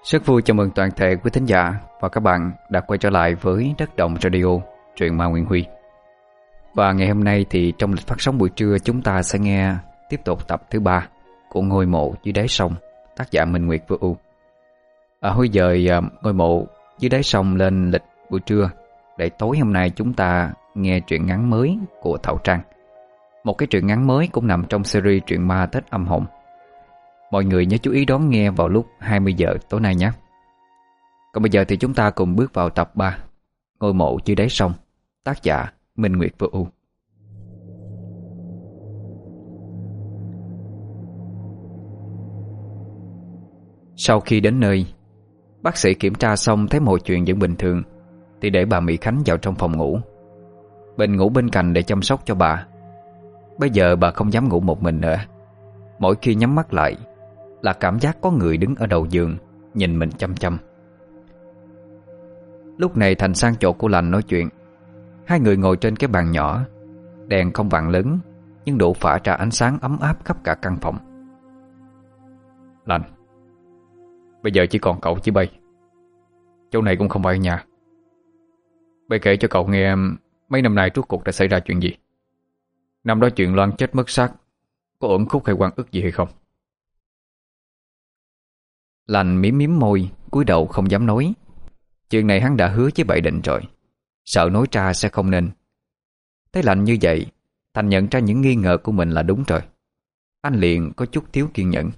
Rất vui chào mừng toàn thể quý thính giả và các bạn đã quay trở lại với Đất Đồng Radio, truyện ma Nguyễn Huy. Và ngày hôm nay thì trong lịch phát sóng buổi trưa chúng ta sẽ nghe tiếp tục tập thứ 3 của Ngôi Mộ Dưới Đáy Sông, tác giả Minh Nguyệt Vô Ưu. Huy dời Ngôi Mộ Dưới Đáy Sông lên lịch buổi trưa để tối hôm nay chúng ta nghe truyện ngắn mới của Thảo Trang. Một cái truyện ngắn mới cũng nằm trong series truyện ma Tết Âm Hồn. Mọi người nhớ chú ý đón nghe vào lúc 20 giờ tối nay nhé. Còn bây giờ thì chúng ta cùng bước vào tập 3 Ngôi Mộ Dưới Đáy Sông, tác giả Minh Nguyệt Vô Ưu. Sau khi đến nơi, bác sĩ kiểm tra xong thấy mọi chuyện vẫn bình thường thì để bà Mỹ Khánh vào trong phòng ngủ. Bình ngủ bên cạnh để chăm sóc cho bà. Bây giờ bà không dám ngủ một mình nữa. Mỗi khi nhắm mắt lại là cảm giác có người đứng ở đầu giường nhìn mình chăm chăm. Lúc này Thành sang chỗ của Lành nói chuyện. Hai người ngồi trên cái bàn nhỏ. Đèn không vàng lớn nhưng đủ phả ra ánh sáng ấm áp khắp cả căn phòng. Lành, bây giờ chỉ còn cậu với Bay. Chỗ này cũng không phải nhà. Bay kể cho cậu nghe mấy năm nay rốt cuộc đã xảy ra chuyện gì. Năm đó chuyện Loan chết mất xác có uẩn khúc hay oan ức gì hay không? Lành mím môi, cúi đầu không dám nói. Chuyện này hắn đã hứa với Bảy Định rồi, sợ nói ra sẽ không nên. Thấy Lành như vậy, Thành nhận ra những nghi ngờ của mình là đúng rồi. Anh liền có chút thiếu kiên nhẫn.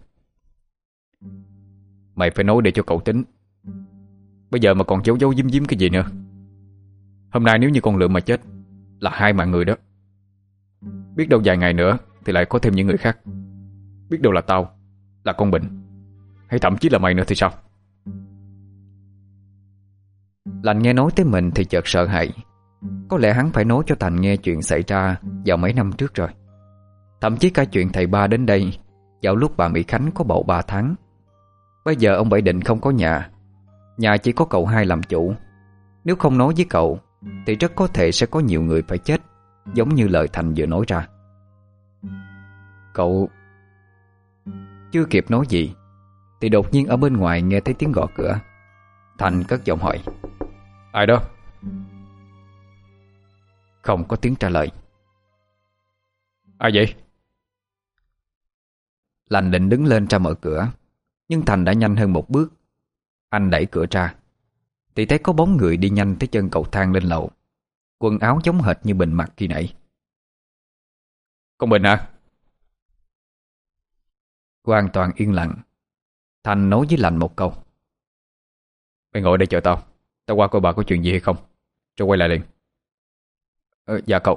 Mày phải nói để cho cậu tính. Bây giờ mà còn giấu giấu giếm giếm cái gì nữa. Hôm nay nếu như con Lượm mà chết là 2 mạng người đó. Biết đâu vài ngày nữa thì lại có thêm những người khác. Biết đâu là tao, là con Bình, hay thậm chí là mày nữa thì sao? Lành nghe nói tới mình thì chợt sợ hãi. Có lẽ hắn phải nói cho Thành nghe chuyện xảy ra vào mấy năm trước rồi. Thậm chí cả chuyện thầy Ba đến đây vào lúc bà Mỹ Khánh có bầu 3 tháng. Bây giờ ông Bảy Định không có nhà. Nhà chỉ có cậu hai làm chủ. Nếu không nói với cậu thì rất có thể sẽ có nhiều người phải chết, giống như lời Thành vừa nói ra. Cậu... Chưa kịp nói gì thì đột nhiên ở bên ngoài nghe thấy tiếng gõ cửa. Thành cất giọng hỏi: Ai đó? Không có tiếng trả lời. Ai vậy? Lành định đứng lên ra mở cửa, nhưng Thành đã nhanh hơn một bước. Anh đẩy cửa ra thì thấy có bóng người đi nhanh tới chân cầu thang lên lầu. Quần áo giống hệt như Bình mặc khi nãy. Con Bình à? Hoàn toàn yên lặng. Thành nói với Lành một câu: Mày ngồi đây chờ tao. Tao qua coi bà có chuyện gì hay không, rồi quay lại liền. Dạ cậu.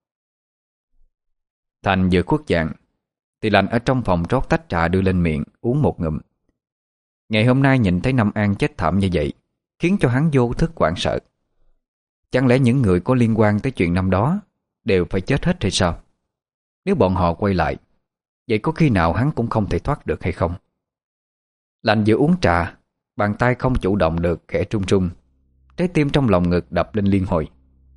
Thành vừa khuất dạng thì Lành ở trong phòng rót tách trà đưa lên miệng uống một ngụm. Ngày hôm nay nhìn thấy Năm An chết thảm như vậy khiến cho hắn vô thức hoảng sợ. Chẳng lẽ những người có liên quan tới chuyện năm đó đều phải chết hết hay sao? Nếu bọn họ quay lại, vậy có khi nào hắn cũng không thể thoát được hay không? Lành vừa uống trà, bàn tay không chủ động được khẽ run run. Trái tim trong lòng ngực đập lên liên hồi.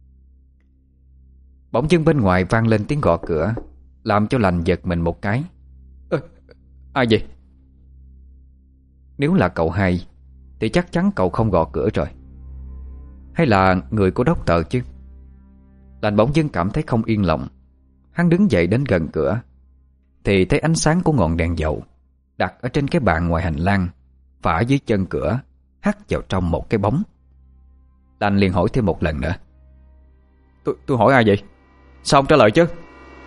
Bỗng dưng bên ngoài vang lên tiếng gõ cửa, làm cho Lành giật mình một cái. Ai vậy? Nếu là cậu hai thì chắc chắn cậu không gõ cửa rồi. Hay là người của đốc tờ chứ? Lành bỗng dưng cảm thấy không yên lòng. Hắn đứng dậy đến gần cửa thì thấy ánh sáng của ngọn đèn dầu đặt ở trên cái bàn ngoài hành lang phả dưới chân cửa hắt vào trong một cái bóng. Lành liền hỏi thêm một lần nữa: Tôi hỏi ai vậy? Sao không trả lời chứ?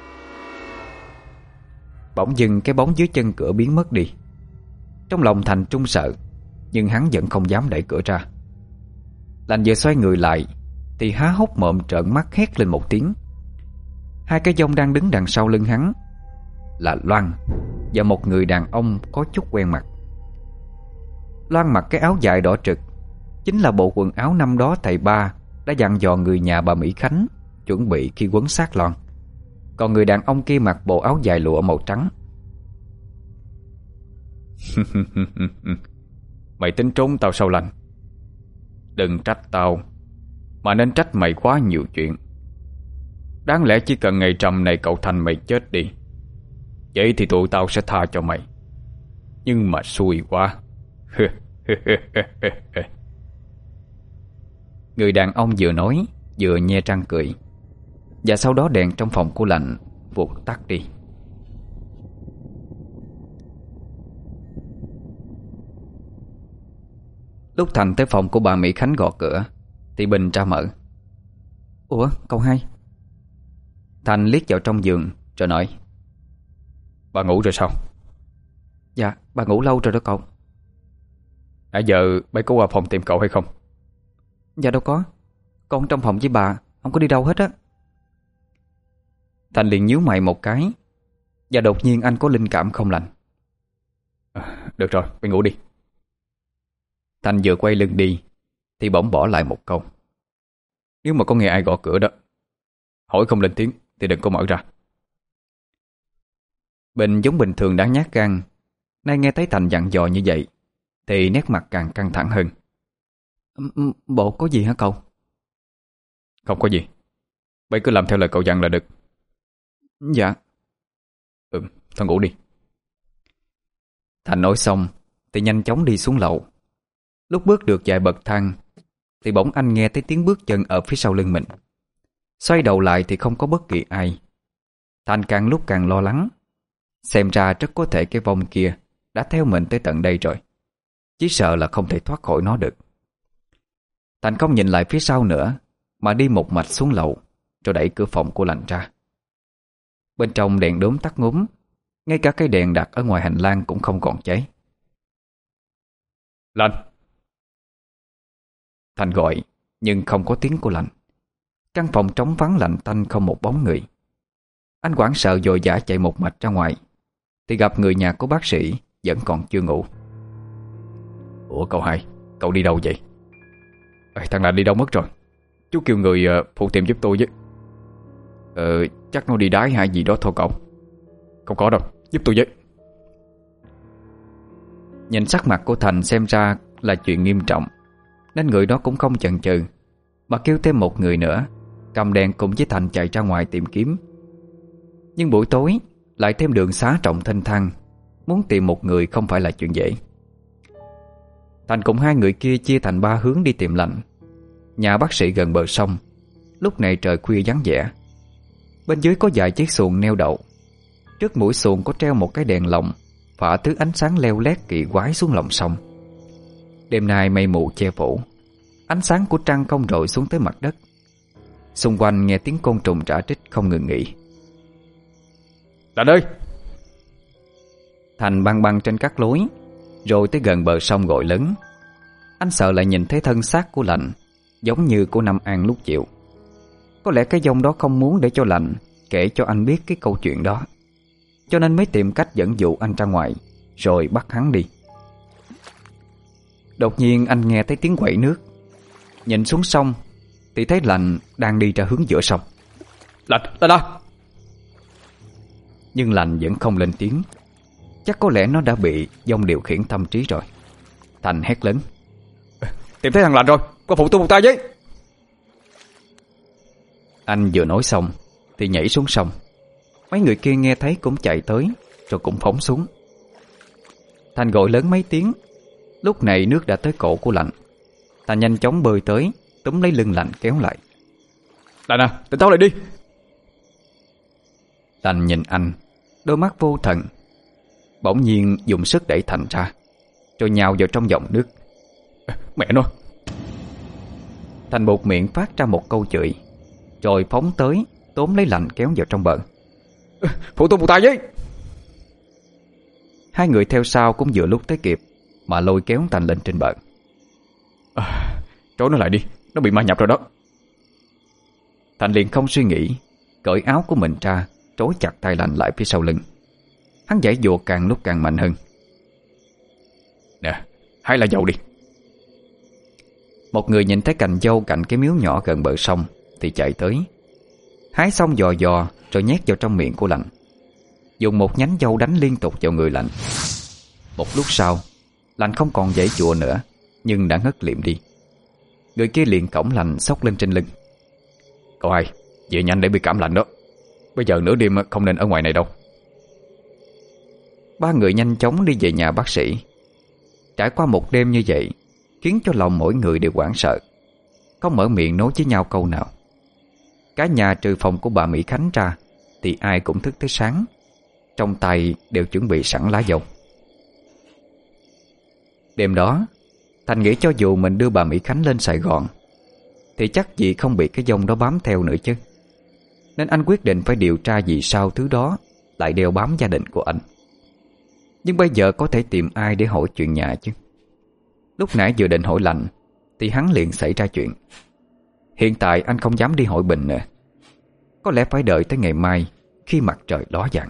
Bỗng dưng cái bóng dưới chân cửa biến mất đi. Trong lòng Thành trung sợ, nhưng hắn vẫn không dám đẩy cửa ra. Lành vừa xoay người lại thì há hốc mồm trợn mắt hét lên một tiếng. Hai cái dông đang đứng đằng sau lưng hắn là Loan và một người đàn ông có chút quen mặt. Loan mặc cái áo dài đỏ trực, chính là bộ quần áo năm đó thầy Ba đã dặn dò người nhà bà Mỹ Khánh chuẩn bị khi quấn xác Loan. Còn người đàn ông kia mặc bộ áo dài lụa màu trắng. Mày tính trốn tao sao Lành? Đừng trách tao, mà nên trách mày quá nhiều chuyện. Đáng lẽ chỉ cần ngày rằm này cậu Thành mày chết đi, vậy thì tụi tao sẽ tha cho mày. Nhưng mà xui quá. Người đàn ông vừa nói vừa nhe răng cười. Và sau đó đèn trong phòng của Lành vụt tắt đi. Lúc Thành tới phòng của bà Mỹ Khánh gõ cửa thì Bình ra mở. Ủa cậu hai? Thành liếc vào trong giường rồi nói: Bà ngủ rồi sao? Dạ bà ngủ lâu rồi đó cậu. Nãy giờ bà có qua phòng tìm cậu hay không? Dạ đâu có. Con trong phòng với bà, không có đi đâu hết á. Thành liền nhíu mày một cái. Và đột nhiên anh có linh cảm không lành. Được rồi, bà ngủ đi. Thành vừa quay lưng đi thì bỗng bỏ lại một câu: Nếu mà có nghe ai gõ cửa đó, hỏi không lên tiếng thì đừng có mở ra. Bình giống bình thường đáng nhát gan, nay nghe thấy Thành dặn dò như vậy thì nét mặt càng căng thẳng hơn. Bộ có gì hả cậu? Không có gì. Bây cứ làm theo lời cậu dặn là được. Dạ. Thôi ngủ đi. Thành nói xong thì nhanh chóng đi xuống lầu. Lúc bước được vài bậc thang thì bỗng anh nghe thấy tiếng bước chân ở phía sau lưng mình. Xoay đầu lại thì không có bất kỳ ai. Thành càng lúc càng lo lắng. Xem ra rất có thể cái vong kia đã theo mình tới tận đây rồi. Chỉ sợ là không thể thoát khỏi nó được. Thành không nhìn lại phía sau nữa mà đi một mạch xuống lầu, rồi đẩy cửa phòng của Lành ra. Bên trong đèn đốm tắt ngúm, ngay cả cái đèn đặt ở ngoài hành lang cũng không còn cháy. Lành! Thành gọi nhưng không có tiếng của Lành. Căn phòng trống vắng lạnh tanh, không một bóng người. Anh hoảng sợ vội vã chạy một mạch ra ngoài thì gặp người nhà của bác sĩ vẫn còn chưa ngủ. Ủa cậu hai, cậu đi đâu vậy? Thằng Lành đi đâu mất rồi? Chú kêu người phụ tìm giúp tôi với. Chắc nó đi đái hay gì đó thôi cậu. Không có đâu, giúp tôi với. Nhìn sắc mặt của Thành xem ra là chuyện nghiêm trọng, nên người đó cũng không chần chừ mà kêu thêm một người nữa cầm đèn cùng với Thành chạy ra ngoài tìm kiếm. Nhưng buổi tối lại thêm đường xá rộng thênh thang, muốn tìm một người không phải là chuyện dễ. Thành cùng hai người kia chia thành ba hướng đi tìm Lành. Nhà bác sĩ gần bờ sông. Lúc này trời khuya vắng vẻ. Bên dưới có vài chiếc xuồng neo đậu. Trước mũi xuồng có treo một cái đèn lồng phả thứ ánh sáng leo lét kỳ quái xuống lòng sông. Đêm nay mây mù che phủ, ánh sáng của trăng không rọi xuống tới mặt đất. Xung quanh nghe tiếng côn trùng rã rít không ngừng nghỉ. Lành ơi! Thành băng băng trên các lối, rồi tới gần bờ sông gọi lớn. Anh sợ lại nhìn thấy thân xác của Lành giống như của Năm An lúc chiều. Có lẽ cái vong đó không muốn để cho Lành kể cho anh biết cái câu chuyện đó, cho nên mới tìm cách dẫn dụ anh ra ngoài rồi bắt hắn đi. Đột nhiên anh nghe thấy tiếng quậy nước. Nhìn xuống sông thì thấy Lành đang đi ra hướng giữa sông. Lành, ta đó! Nhưng Lành vẫn không lên tiếng. Chắc có lẽ nó đã bị vong điều khiển tâm trí rồi. Thành hét lớn: Tìm thấy thằng Lành rồi, qua phụ tôi một tay với. Anh vừa nói xong thì nhảy xuống sông. Mấy người kia nghe thấy cũng chạy tới, rồi cũng phóng xuống. Thành gọi lớn mấy tiếng. Lúc này nước đã tới cổ của Lành. Thành nhanh chóng bơi tới, túm lấy lưng Lành kéo lại. Lành à, tỉnh táo lại đi! Lành nhìn anh, đôi mắt vô thần. Bỗng nhiên dùng sức đẩy Thành ra, rồi nhào vào trong dòng nước. Mẹ nó! Thành buột miệng phát ra một câu chửi, rồi phóng tới tóm lấy Lành kéo vào trong bờ. Phụ tôi một tay với! Hai người theo sau cũng vừa lúc tới kịp mà lôi kéo Thành lên trên bờ. Trói nó lại đi, nó bị ma nhập rồi đó. Thành liền không suy nghĩ, cởi áo của mình ra, trói chặt tay Lành lại phía sau lưng. Hắn giãy giụa càng lúc càng mạnh hơn. Nè, hái lá dâu đi. Một người nhìn thấy cành dâu cạnh cái miếu nhỏ gần bờ sông thì chạy tới. Hái xong dò dò rồi nhét vào trong miệng của Lành. Dùng một nhánh dâu đánh liên tục vào người Lành. Một lúc sau, Lành không còn giãy giụa nữa, nhưng đã ngất liệm đi. Người kia liền cõng Lành xốc lên trên lưng. Cậu hai, về nhanh để bị cảm lạnh đó. Bây giờ nửa đêm không nên ở ngoài này đâu. Ba người nhanh chóng đi về nhà bác sĩ. Trải qua một đêm như vậy khiến cho lòng mỗi người đều hoảng sợ, không mở miệng nói với nhau câu nào. Cả nhà trừ phòng của bà Mỹ Khánh ra thì ai cũng thức tới sáng, trong tay đều chuẩn bị sẵn lá dầu. Đêm đó Thành nghĩ cho dù mình đưa bà Mỹ Khánh lên Sài Gòn thì chắc gì không bị cái dông đó bám theo nữa chứ. Nên anh quyết định phải điều tra vì sao thứ đó lại đeo bám gia đình của anh. Nhưng bây giờ có thể tìm ai để hỏi chuyện nhà chứ? Lúc nãy vừa định hỏi Lành thì hắn liền xảy ra chuyện. Hiện tại anh không dám đi hỏi Bình nữa. Có lẽ phải đợi tới ngày mai khi mặt trời ló dạng.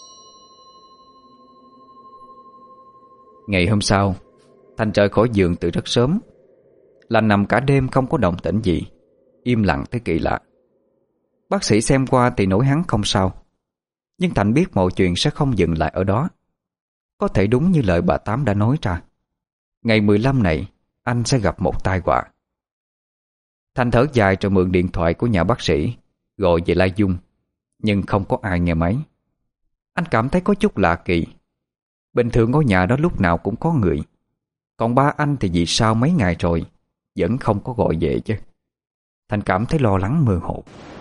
Ngày hôm sau, Thành rời khỏi giường từ rất sớm. Lành nằm cả đêm không có động tĩnh gì, im lặng tới kỳ lạ. Bác sĩ xem qua thì nói hắn không sao, nhưng Thành biết mọi chuyện sẽ không dừng lại ở đó. Có thể đúng như lời bà Tám đã nói ra, ngày 15 này anh sẽ gặp một tai họa. Thành thở dài rồi mượn điện thoại của nhà bác sĩ gọi về Lai Dung, nhưng không có ai nghe máy. Anh cảm thấy có chút lạ kỳ. Bình thường ngôi nhà đó lúc nào cũng có người, còn ba anh thì vì sao mấy ngày rồi vẫn không có gọi về chứ? Thành cảm thấy lo lắng mơ hồ.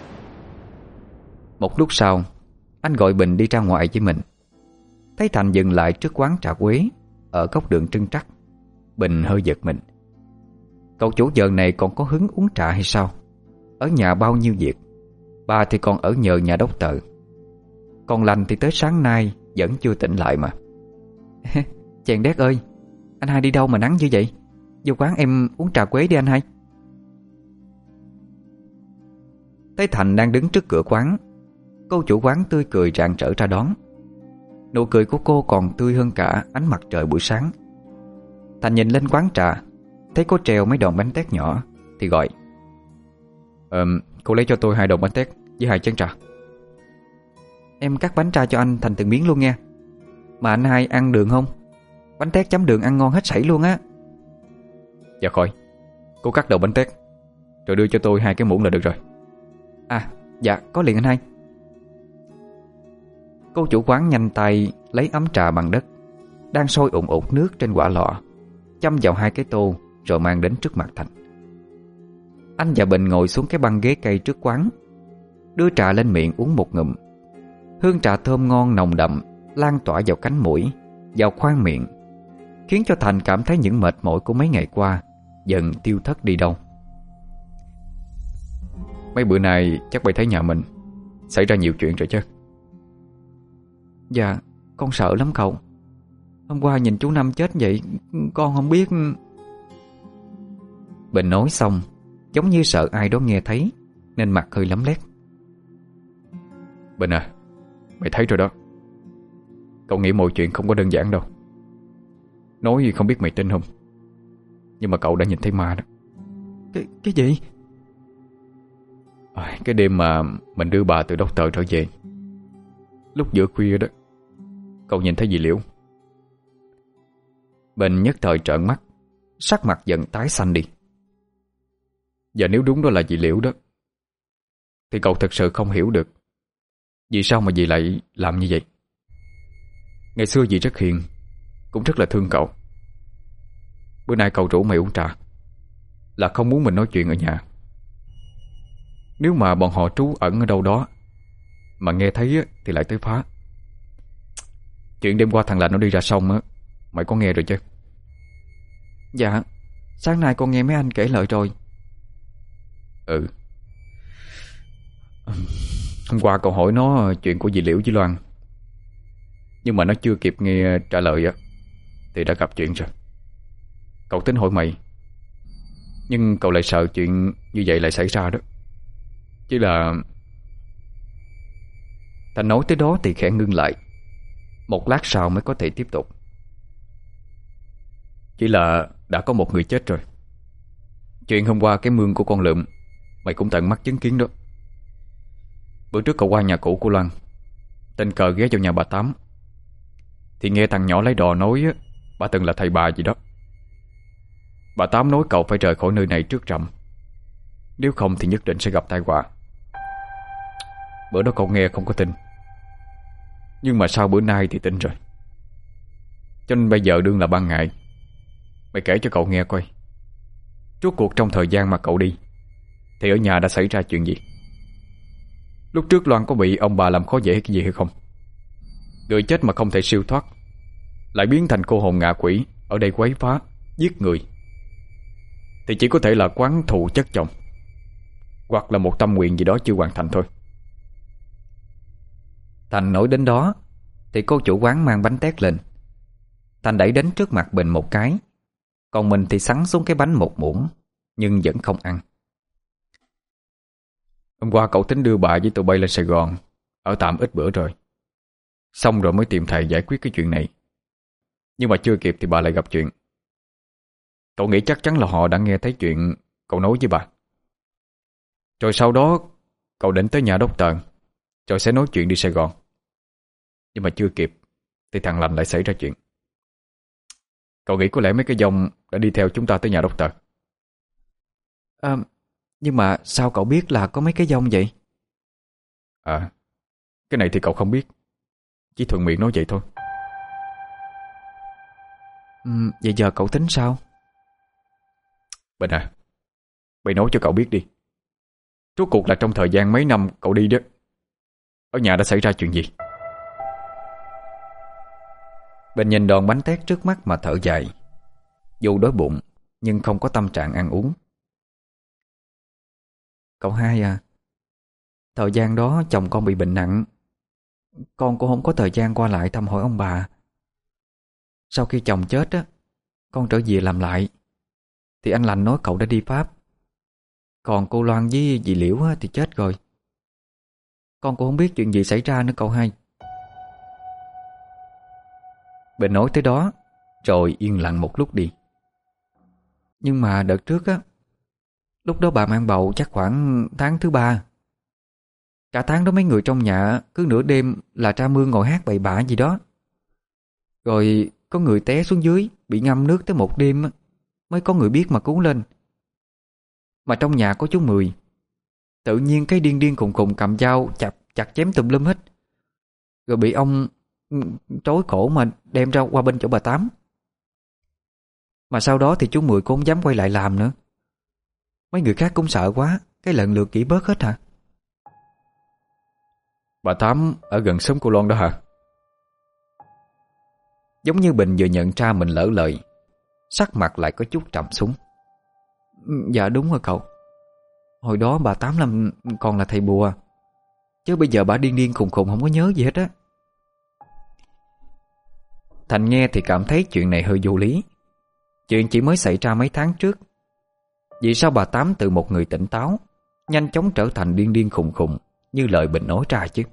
Một lúc sau, anh gọi Bình đi ra ngoài với mình. Thấy Thành dừng lại trước quán trà quế ở góc đường Trưng Trắc, Bình hơi giật mình. Cậu chủ giờ này còn có hứng uống trà hay sao? Ở nhà bao nhiêu việc, bà thì còn ở nhờ nhà đốc tợ, còn Lành thì tới sáng nay vẫn chưa tỉnh lại mà. Chàng đét ơi, anh hai đi đâu mà nắng như vậy? Vô quán em uống trà quế đi anh hai. Thấy Thành đang đứng trước cửa quán, cô chủ quán tươi cười rạng rỡ ra đón. Nụ cười của cô còn tươi hơn cả ánh mặt trời buổi sáng. Thành nhìn lên quán trà, thấy có treo mấy đòn bánh tét nhỏ thì gọi: cô lấy cho tôi 2 đòn bánh tét với 2 chén trà. Em cắt bánh trà cho anh thành từng miếng luôn nha. Mà anh hai ăn đường không? Bánh tét chấm đường ăn ngon hết sảy luôn á. Dạ khỏi, cô cắt đầu bánh tét rồi đưa cho tôi 2 cái muỗng là được rồi. À dạ có liền anh hai. Cô chủ quán nhanh tay lấy ấm trà bằng đất đang sôi ùn ùn nước trên quả lọ, châm vào 2 cái tô rồi mang đến trước mặt Thành. Anh và Bình ngồi xuống cái băng ghế cây trước quán, đưa trà lên miệng uống một ngụm. Hương trà thơm ngon nồng đậm lan tỏa vào cánh mũi, vào khoang miệng, khiến cho Thành cảm thấy những mệt mỏi của mấy ngày qua dần tiêu thất đi đâu. Mấy bữa nay chắc bay thấy nhà mình xảy ra nhiều chuyện rồi chứ? Dạ, con sợ lắm cậu. Hôm qua nhìn chú Năm chết vậy, con không biết. Bình nói xong giống như sợ ai đó nghe thấy, nên mặt hơi lấm lét. Bình à, mày thấy rồi đó. Cậu nghĩ mọi chuyện không có đơn giản đâu. Nói không biết mày tin không, nhưng mà cậu đã nhìn thấy ma đó. Cái gì? Cái đêm mà mình đưa bà từ doctor trở về, lúc giữa khuya đó, cậu nhìn thấy gì Liễu? Bình nhất thời trợn mắt, sắc mặt dần tái xanh đi. Và nếu đúng đó là dì Liễu đó, thì cậu thật sự không hiểu được vì sao mà dì lại làm như vậy. Ngày xưa dì rất hiền, cũng rất là thương cậu. Bữa nay cậu rủ mày uống trà là không muốn mình nói chuyện ở nhà. Nếu mà bọn họ trú ẩn ở đâu đó mà nghe thấy thì lại tới phá. Chuyện đêm qua thằng Lành nó đi ra sông á, mày có nghe rồi chứ? Dạ, sáng nay con nghe mấy anh kể lại rồi. Ừ. Hôm qua cậu hỏi nó chuyện của dì Liễu với Loan, nhưng mà nó chưa kịp nghe trả lời á thì đã gặp chuyện rồi. Cậu tính hỏi mày, nhưng cậu lại sợ chuyện như vậy lại xảy ra đó. Chỉ là... Thành nói tới đó thì khẽ ngưng lại, một lát sau mới có thể tiếp tục. Chỉ là đã có một người chết rồi. Chuyện hôm qua cái mương của con lượm mày cũng tận mắt chứng kiến đó. Bữa trước cậu qua nhà cũ của Loan, tình cờ ghé vào nhà bà Tám, thì nghe thằng nhỏ lấy đò nói bà từng là thầy bà gì đó. Bà Tám nói cậu phải rời khỏi nơi này trước rằm, nếu không thì nhất định sẽ gặp tai họa. Bữa đó cậu nghe không có tin, nhưng mà sau bữa nay thì tin rồi. Cho nên bây giờ đương là ban ngày, Mày kể cho cậu nghe coi, rốt cuộc trong thời gian mà cậu đi thì ở nhà đã xảy ra chuyện gì? Lúc trước Loan có bị ông bà làm khó dễ cái gì hay không? Người chết mà không thể siêu thoát, lại biến thành cô hồn ngạ quỷ ở đây quấy phá, giết người, thì chỉ có thể là quán thù chất chồng, hoặc là một tâm nguyện gì đó chưa hoàn thành thôi. Thành nói đến đó thì cô chủ quán mang bánh tét lên. Thành đẩy đến trước mặt Bình một cái, còn mình thì sắn xuống cái bánh một muỗng, nhưng vẫn không ăn. Hôm qua cậu tính đưa bà với tụi bay lên Sài Gòn ở tạm ít bữa rồi, xong rồi mới tìm thầy giải quyết cái chuyện này. Nhưng mà chưa kịp thì bà lại gặp chuyện. Cậu nghĩ chắc chắn là họ đã nghe thấy chuyện cậu nói với bà. Rồi sau đó cậu định tới nhà doctor, rồi sẽ nói chuyện đi Sài Gòn. Nhưng mà chưa kịp thì thằng Lành lại xảy ra chuyện. Cậu nghĩ có lẽ mấy cái dòng đã đi theo chúng ta tới nhà doctor. Nhưng mà sao cậu biết là có mấy cái dông vậy? Cái này thì cậu không biết, chỉ thuận miệng nói vậy thôi. Vậy giờ cậu tính sao? Bình à, mày nói cho cậu biết đi, rốt cuộc là trong thời gian mấy năm cậu đi đó, ở nhà đã xảy ra chuyện gì? Bình nhìn đòn bánh tét trước mắt mà thở dài. Dù đói bụng nhưng không có tâm trạng ăn uống. Cậu hai à, thời gian đó chồng con bị bệnh nặng, con cũng không có thời gian qua lại thăm hỏi ông bà. Sau khi chồng chết á, con trở về làm lại thì anh Lành nói cậu đã đi Pháp. Còn cô Loan với dì Liễu á, thì chết rồi. Con cũng không biết chuyện gì xảy ra nữa cậu hai. Bình nói tới đó rồi yên lặng một lúc đi. Nhưng mà đợt trước á, lúc đó bà mang bầu chắc khoảng tháng thứ 3. Cả tháng đó mấy người trong nhà cứ nửa đêm là ra mương ngồi hát bậy bạ gì đó. Rồi có người té xuống dưới, bị ngâm nước tới một đêm á, mới có người biết mà cứu lên. Mà trong nhà có chú Mười, tự nhiên cái điên điên khùng khùng cầm dao chặt chém tùm lum hết. Rồi bị ông trói cổ mà đem ra qua bên chỗ bà Tám. Mà sau đó thì chú Mười cũng không dám quay lại làm nữa. Mấy người khác cũng sợ quá, cái lần lượt kỹ bớt hết hả? Bà Tám ở gần xóm cô Loan đó hả? Giống như Bình vừa nhận ra mình lỡ lời, sắc mặt lại có chút trầm xuống. Dạ đúng rồi cậu. Hồi đó bà Tám làm còn là thầy bùa, chứ bây giờ bà điên điên khùng khùng không có nhớ gì hết á. Thành nghe thì cảm thấy chuyện này hơi vô lý. Chuyện chỉ mới xảy ra mấy tháng trước. Vì sao bà Tám từ một người tỉnh táo nhanh chóng trở thành điên điên khùng khùng như lời Bình nói ra chứ?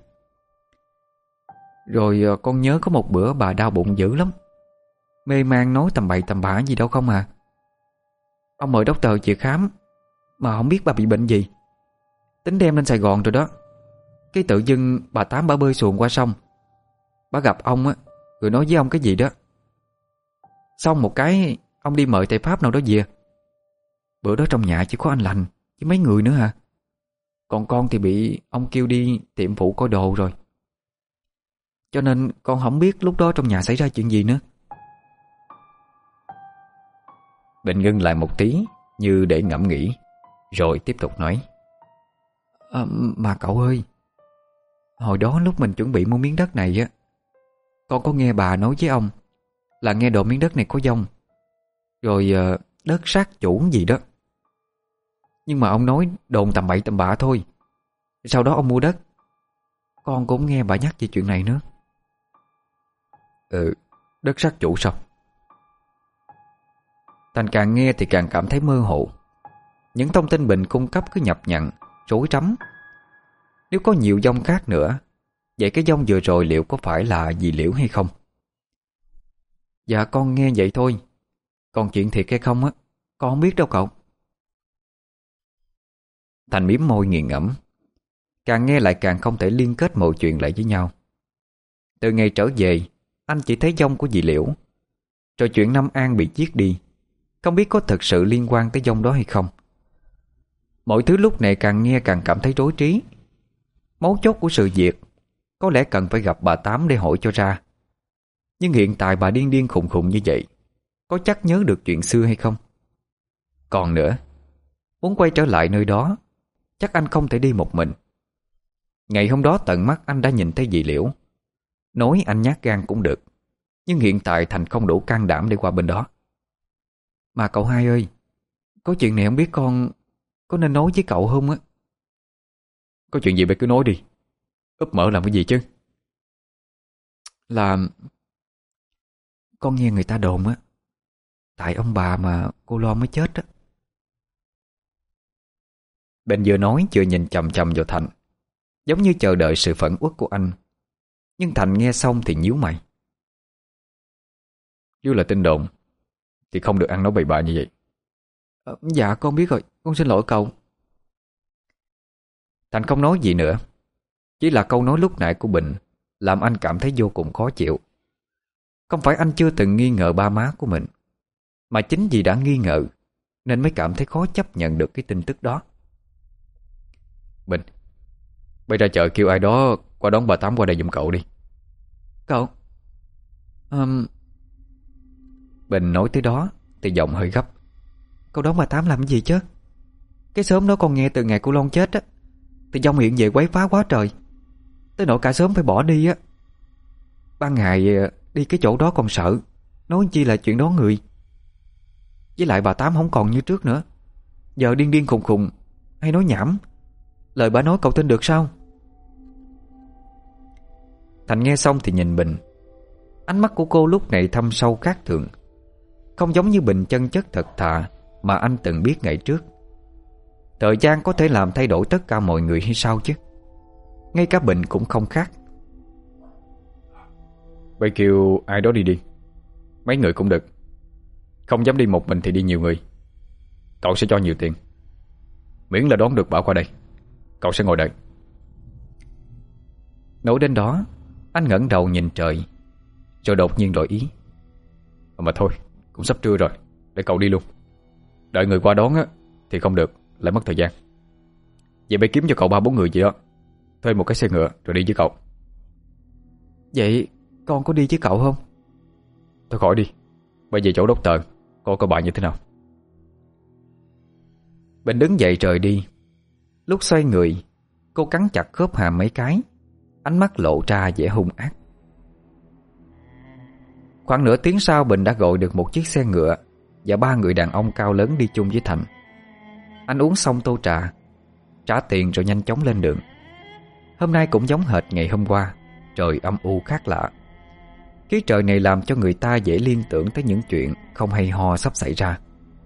Rồi con nhớ có một bữa bà đau bụng dữ lắm, mê man nói tầm bậy tầm bạ gì đâu không à. Ông mời doctor về khám mà không biết bà bị bệnh gì, tính đem lên Sài Gòn rồi đó. Cái tự dưng bà Tám bà bơi xuồng qua sông, bà gặp ông á, rồi nói với ông cái gì đó. Xong một cái ông đi mời thầy Pháp nào đó về. Bữa đó trong nhà chỉ có anh Lành với mấy người nữa hả. Còn con thì bị ông kêu đi tiệm phụ coi đồ rồi. Cho nên con không biết lúc đó trong nhà xảy ra chuyện gì nữa. Bình ngưng lại một tí như để ngẫm nghĩ, rồi tiếp tục nói. Mà cậu ơi, hồi đó lúc mình chuẩn bị mua miếng đất này á, con có nghe bà nói với ông là nghe đồn miếng đất này có dông, rồi đất sát chủ gì đó. Nhưng mà ông nói đồn tầm bậy tầm bạ thôi. Sau đó ông mua đất. Con cũng nghe bà nhắc về chuyện này nữa. Đất sát chủ sao? Thành càng nghe thì càng cảm thấy mơ hồ. Những thông tin Bình cung cấp cứ nhập nhằng, rối rắm. Nếu có nhiều dông khác nữa, vậy cái dông vừa rồi liệu có phải là dì Liễu hay không? Dạ con nghe vậy thôi, còn chuyện thiệt hay không á, con không biết đâu cậu. Thành mím môi nghiền ngẫm. Càng nghe lại càng không thể liên kết mọi chuyện lại với nhau. Từ ngày trở về, anh chỉ thấy dông của dì Liễu. Rồi chuyện Năm An bị giết đi, không biết có thực sự liên quan tới dông đó hay không. Mọi thứ lúc này càng nghe càng cảm thấy rối trí. Mấu chốt của sự việc có lẽ cần phải gặp bà Tám để hỏi cho ra. Nhưng hiện tại bà điên điên khùng khùng như vậy, có chắc nhớ được chuyện xưa hay không? Còn nữa, muốn quay trở lại nơi đó, chắc anh không thể đi một mình. Ngày hôm đó tận mắt anh đã nhìn thấy dì Liễu. Nói anh nhát gan cũng được, nhưng hiện tại Thành không đủ can đảm để qua bên đó. Mà cậu hai ơi, có chuyện này không biết con có nên nói với cậu không á? Có chuyện gì mày cứ nói đi. Úp mở làm cái gì chứ? Là con nghe người ta đồn á, tại ông bà mà cô Lo mới chết á. Bên vừa nói vừa nhìn chằm chằm vào Thành, giống như chờ đợi sự phẫn uất của anh. Nhưng Thành nghe xong thì nhíu mày. Nếu là tin đồn thì không được ăn nói bậy bạ như vậy. Dạ con biết rồi, con xin lỗi cậu. Thành không nói gì nữa. Chỉ là câu nói lúc nãy của Bình làm anh cảm thấy vô cùng khó chịu. Không phải anh chưa từng nghi ngờ ba má của mình, mà chính vì đã nghi ngờ nên mới cảm thấy khó chấp nhận được cái tin tức đó. Bình, bây ra chợ kêu ai đó qua đón bà Tám qua đây giùm cậu đi. Cậu Bình nói tới đó thì giọng hơi gấp. Cậu đón bà Tám làm cái gì chứ? Cái xóm đó con nghe từ ngày cô Loan chết á, thì dông hiện về quấy phá quá trời, tới nỗi cả xóm phải bỏ đi á. Ban ngày đi cái chỗ đó còn sợ, nói chi là chuyện đón người. Với lại bà Tám không còn như trước nữa, giờ điên điên khùng khùng, hay nói nhảm. Lời bà nói cậu tin được sao? Thành nghe xong thì nhìn Bình. Ánh mắt của cô lúc này thâm sâu khác thường, không giống như Bình chân chất thật thà mà anh từng biết ngày trước. Thời gian có thể làm thay đổi tất cả mọi người hay sao chứ? Ngay cả Bình cũng không khác. Vậy kêu ai đó đi đi. Mấy người cũng được. Không dám đi một mình thì đi nhiều người. Cậu sẽ cho nhiều tiền. Miễn là đón được bà qua đây, cậu sẽ ngồi đợi. Nói đến đó, anh ngẩng đầu nhìn trời, rồi đột nhiên đổi ý. Mà thôi, cũng sắp trưa rồi, để cậu đi luôn. Đợi người qua đón á thì không được, lại mất thời gian. Vậy phải kiếm cho cậu 3-4 người gì đó, thuê một cái xe ngựa rồi đi với cậu. Vậy con có đi với cậu không? Thôi khỏi đi. Bây giờ chỗ doctor coi bà như thế nào. Bình đứng dậy rời đi. Lúc xoay người, cô cắn chặt khớp hàm mấy cái, ánh mắt lộ ra vẻ hung ác. Khoảng nửa tiếng sau, Bình đã gọi được một chiếc xe ngựa và 3 người đàn ông cao lớn đi chung với Thành. Anh uống xong tô trà, trả tiền rồi nhanh chóng lên đường. Hôm nay cũng giống hệt ngày hôm qua, trời âm u khác lạ. Khí trời này làm cho người ta dễ liên tưởng tới những chuyện không hay ho sắp xảy ra.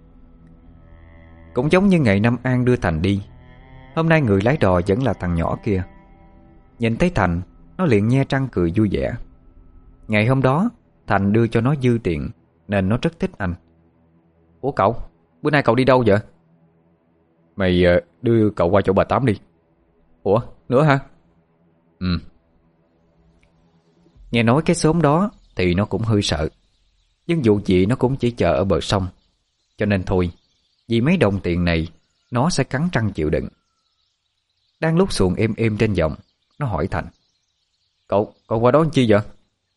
Cũng giống như ngày Năm An đưa Thành đi, hôm nay người lái đò vẫn là thằng nhỏ kia. Nhìn thấy Thành, nó liền nhe răng cười vui vẻ. Ngày hôm đó Thành đưa cho nó dư tiền nên nó rất thích anh. Ủa cậu, bữa nay cậu đi đâu vậy? Mày đưa cậu qua chỗ bà Tám đi. Ủa, nữa hả? Ừ. Nghe nói cái xóm đó thì nó cũng hơi sợ, nhưng dù gì nó cũng chỉ chờ ở bờ sông, cho nên thôi, vì mấy đồng tiền này nó sẽ cắn răng chịu đựng. Đang lúc xuồng êm êm trên giọng, nó hỏi Thành: Cậu qua đó làm chi vậy?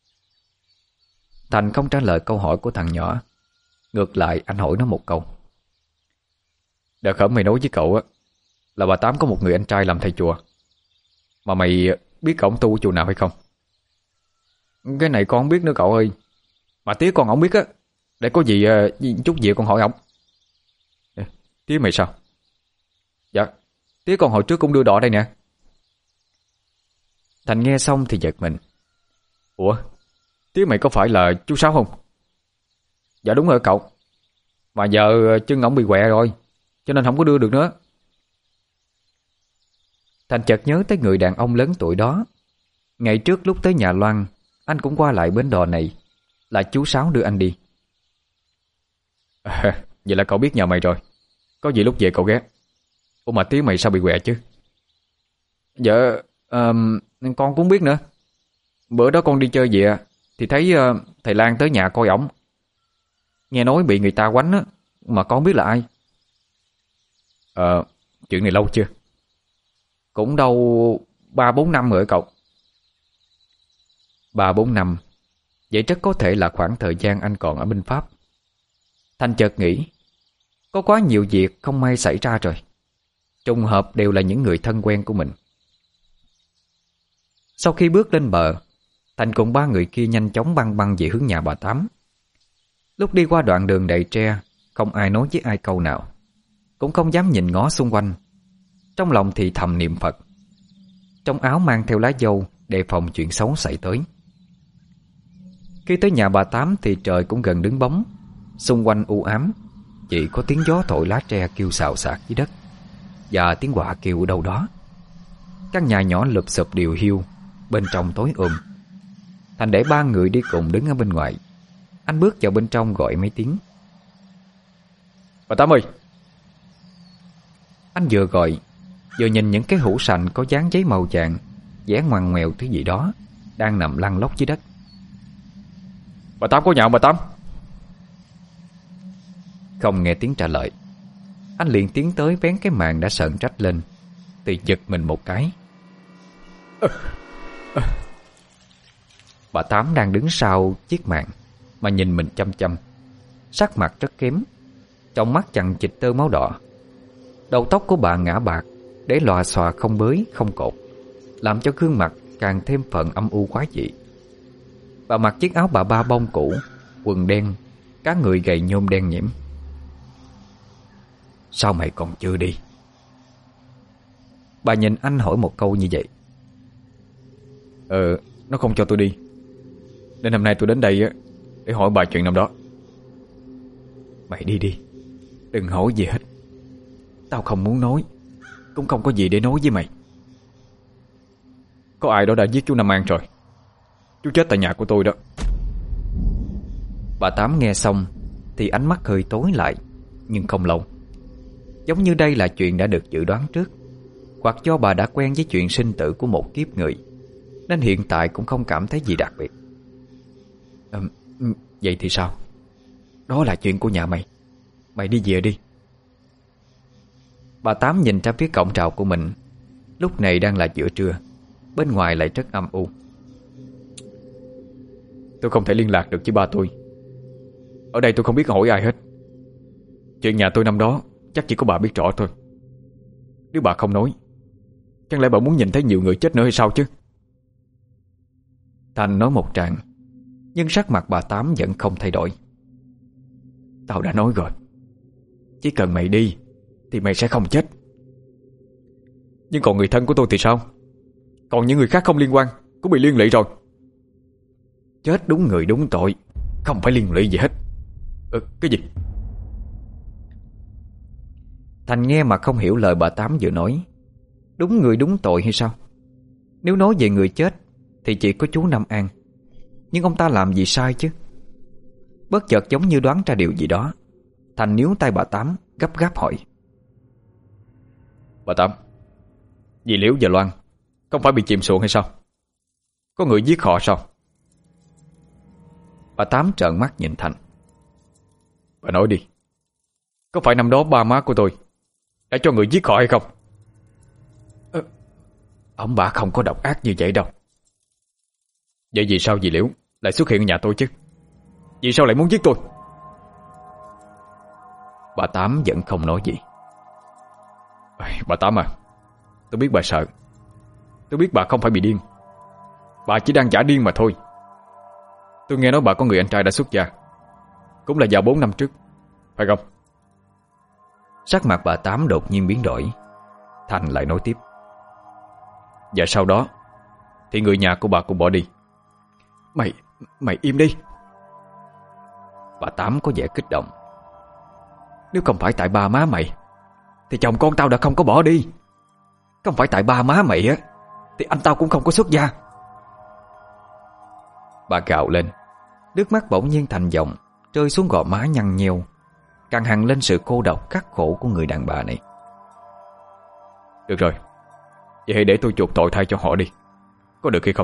Thành không trả lời câu hỏi của thằng nhỏ. Ngược lại anh hỏi nó một câu: Đợt khởi mày nói với cậu á là bà Tám có một người anh trai làm thầy chùa, mà mày biết cậu tu ở chùa nào hay không? Cái này con không biết nữa cậu ơi. Mà tía con không biết á, để có gì chút gì con hỏi ổng. Tía mày sao? Dạ, tía con hồi trước cũng đưa đỏ đây nè. Thành nghe xong thì giật mình. Ủa, tía mày có phải là chú Sáu không? Dạ đúng rồi cậu. Mà giờ chân ổng bị quẹ rồi, cho nên không có đưa được nữa. Thành chợt nhớ tới người đàn ông lớn tuổi đó. Ngày trước lúc tới nhà Loan, anh cũng qua lại bến đò này, là chú Sáu đưa anh đi. Vậy là cậu biết nhà mày rồi. Có gì lúc về cậu ghé. Ủa mà tía mày sao bị quẹ chứ? Dạ, con cũng biết nữa. Bữa đó con đi chơi về thì thấy thầy Lan tới nhà coi ổng. Nghe nói bị người ta quánh á, mà con không biết là ai. Chuyện này lâu chưa? Cũng đâu 3-4 năm rồi cậu. 3-4 năm. Vậy rất có thể là khoảng thời gian anh còn ở binh Pháp. Thành chợt nghĩ, có quá nhiều việc không may xảy ra rồi. Trùng hợp đều là những người thân quen của mình. Sau khi bước lên bờ, Thành cùng ba người kia nhanh chóng băng băng về hướng nhà bà Tám. Lúc đi qua đoạn đường đầy tre, không ai nói với ai câu nào, cũng không dám nhìn ngó xung quanh. Trong lòng thì thầm niệm Phật, trong áo mang theo lá dâu đề phòng chuyện xấu xảy tới. Khi tới nhà bà Tám thì trời cũng gần đứng bóng, xung quanh u ám, chỉ có tiếng gió thổi lá tre kêu xào xạc dưới đất và tiếng quạ kêu ở đâu đó. Căn nhà nhỏ lụp xụp điều hiu, bên trong tối Thành để ba người đi cùng đứng ở bên ngoài. Anh bước vào bên trong gọi mấy tiếng. Bà Tám ơi! Anh vừa gọi vừa nhìn những cái hũ sành có dán giấy màu vàng vẽ ngoằn ngoèo thứ gì đó đang nằm lăn lóc dưới đất. Bà Tám có nhà không bà Tám? Không nghe tiếng trả lời, anh liền tiến tới vén cái màn đã sờn rách lên, thì giật mình một cái. Bà Tám đang đứng sau chiếc màn mà nhìn mình chăm chăm, sắc mặt rất kém, trong mắt chằng chịt tơ máu đỏ. Đầu tóc của bà ngả bạc, để lòa xòa không bới không cột, làm cho gương mặt càng thêm phần âm u quái dị. Bà mặc chiếc áo bà ba bông cũ, quần đen, cá người gầy nhôm đen nhẽm. Sao mày còn chưa đi? Bà nhìn anh hỏi một câu như vậy. Nó không cho tôi đi, nên hôm nay tôi đến đây để hỏi bà chuyện năm đó. Mày đi đi, đừng hỏi gì hết. Tao không muốn nói, cũng không có gì để nói với mày. Có ai đó đã giết chú Năm An rồi. Chú chết tại nhà của tôi đó. Bà Tám nghe xong thì ánh mắt hơi tối lại, nhưng không lâu. Giống như đây là chuyện đã được dự đoán trước, hoặc do bà đã quen với chuyện sinh tử của một kiếp người, nên hiện tại cũng không cảm thấy gì đặc biệt. Vậy thì sao? Đó là chuyện của nhà mày. Mày đi về đi. Bà Tám nhìn ra phía cổng trào của mình. Lúc này đang là giữa trưa, bên ngoài lại rất âm u. Tôi không thể liên lạc được với ba tôi. Ở đây tôi không biết hỏi ai hết. Chuyện nhà tôi năm đó chắc chỉ có bà biết rõ thôi. Nếu bà không nói, chẳng lẽ bà muốn nhìn thấy nhiều người chết nữa hay sao chứ? Thành nói một tràng, nhưng sắc mặt bà Tám vẫn không thay đổi. Tao đã nói rồi, chỉ cần mày đi thì mày sẽ không chết. Nhưng còn người thân của tôi thì sao? Còn những người khác không liên quan cũng bị liên lụy rồi. Chết đúng người đúng tội, không phải liên lụy gì hết. Cái gì? Thành nghe mà không hiểu lời bà Tám vừa nói. Đúng người đúng tội hay sao? Nếu nói về người chết thì chỉ có chú Năm An. Nhưng ông ta làm gì sai chứ? Bất chợt giống như đoán ra điều gì đó, Thành níu tay bà Tám gấp gáp hỏi. Bà Tám, dì Liễu và Loan không phải bị chìm xuồng hay sao? Có người giết họ sao? Bà Tám trợn mắt nhìn Thành. Bà nói đi, có phải năm đó ba má của tôi đã cho người giết họ hay không? Ông bà không có độc ác như vậy đâu. Vậy vì sao dì Liễu lại xuất hiện ở nhà tôi chứ? Vì sao lại muốn giết tôi? Bà Tám vẫn không nói gì. Bà Tám à, tôi biết bà sợ. Tôi biết bà không phải bị điên. Bà chỉ đang giả điên mà thôi. Tôi nghe nói bà có người anh trai đã xuất gia, cũng là vào 4 năm trước, phải không? Sắc mặt bà Tám đột nhiên biến đổi. Thành lại nói tiếp. Và sau đó thì người nhà của bà cũng bỏ đi. Mày im đi. Bà Tám có vẻ kích động. Nếu không phải tại ba má mày thì chồng con tao đã không có bỏ đi. Không phải tại ba má mày á thì anh tao cũng không có xuất gia. Bà gào lên. Nước mắt bỗng nhiên thành dòng rơi xuống gò má nhăn nheo, càng hằn lên sự cô độc khắc khổ của người đàn bà này. Được rồi, vậy hãy để tôi chuộc tội thay cho họ đi, có được hay không?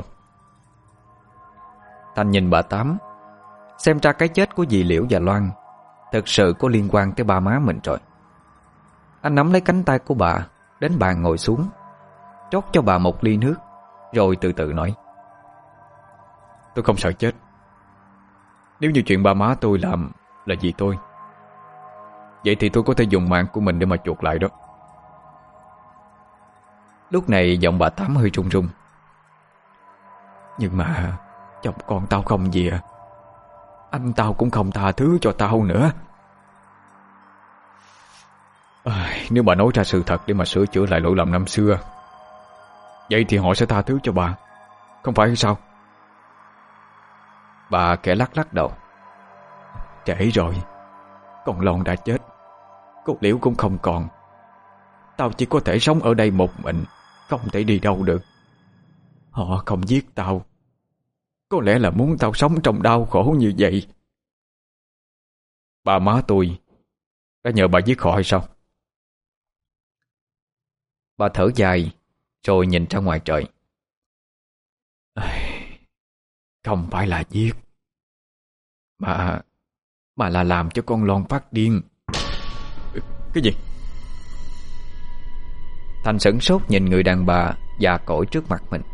Thành nhìn bà Tám. Xem ra cái chết của dì Liễu và Loan thực sự có liên quan tới ba má mình rồi. Anh nắm lấy cánh tay của bà, đến bàn ngồi xuống, rót cho bà một ly nước, rồi từ từ nói. Tôi không sợ chết. Nếu như chuyện ba má tôi làm là vì tôi, Vậy thì tôi có thể dùng mạng của mình để mà chuộc lại đó. Lúc này giọng bà Tám hơi run run. Nhưng mà chồng con tao không gì à. Anh tao cũng không tha thứ cho tao nữa. Nếu bà nói ra sự thật để mà sửa chữa lại lỗi lầm năm xưa, vậy thì họ sẽ tha thứ cho bà, không phải hay sao? Bà khẽ lắc lắc đầu. Trễ rồi. Con Lon đã chết, cô Liễu cũng không còn. Tao chỉ có thể sống ở đây một mình, không thể đi đâu được. Họ không giết tao, có lẽ là muốn tao sống trong đau khổ như vậy. Bà má tôi đã nhờ bà giết họ hay sao? Bà thở dài rồi nhìn ra ngoài trời. Không phải là giết, mà là làm cho con Lon phát điên. Cái gì? Thành sửng sốt nhìn người đàn bà già cỗi trước mặt mình.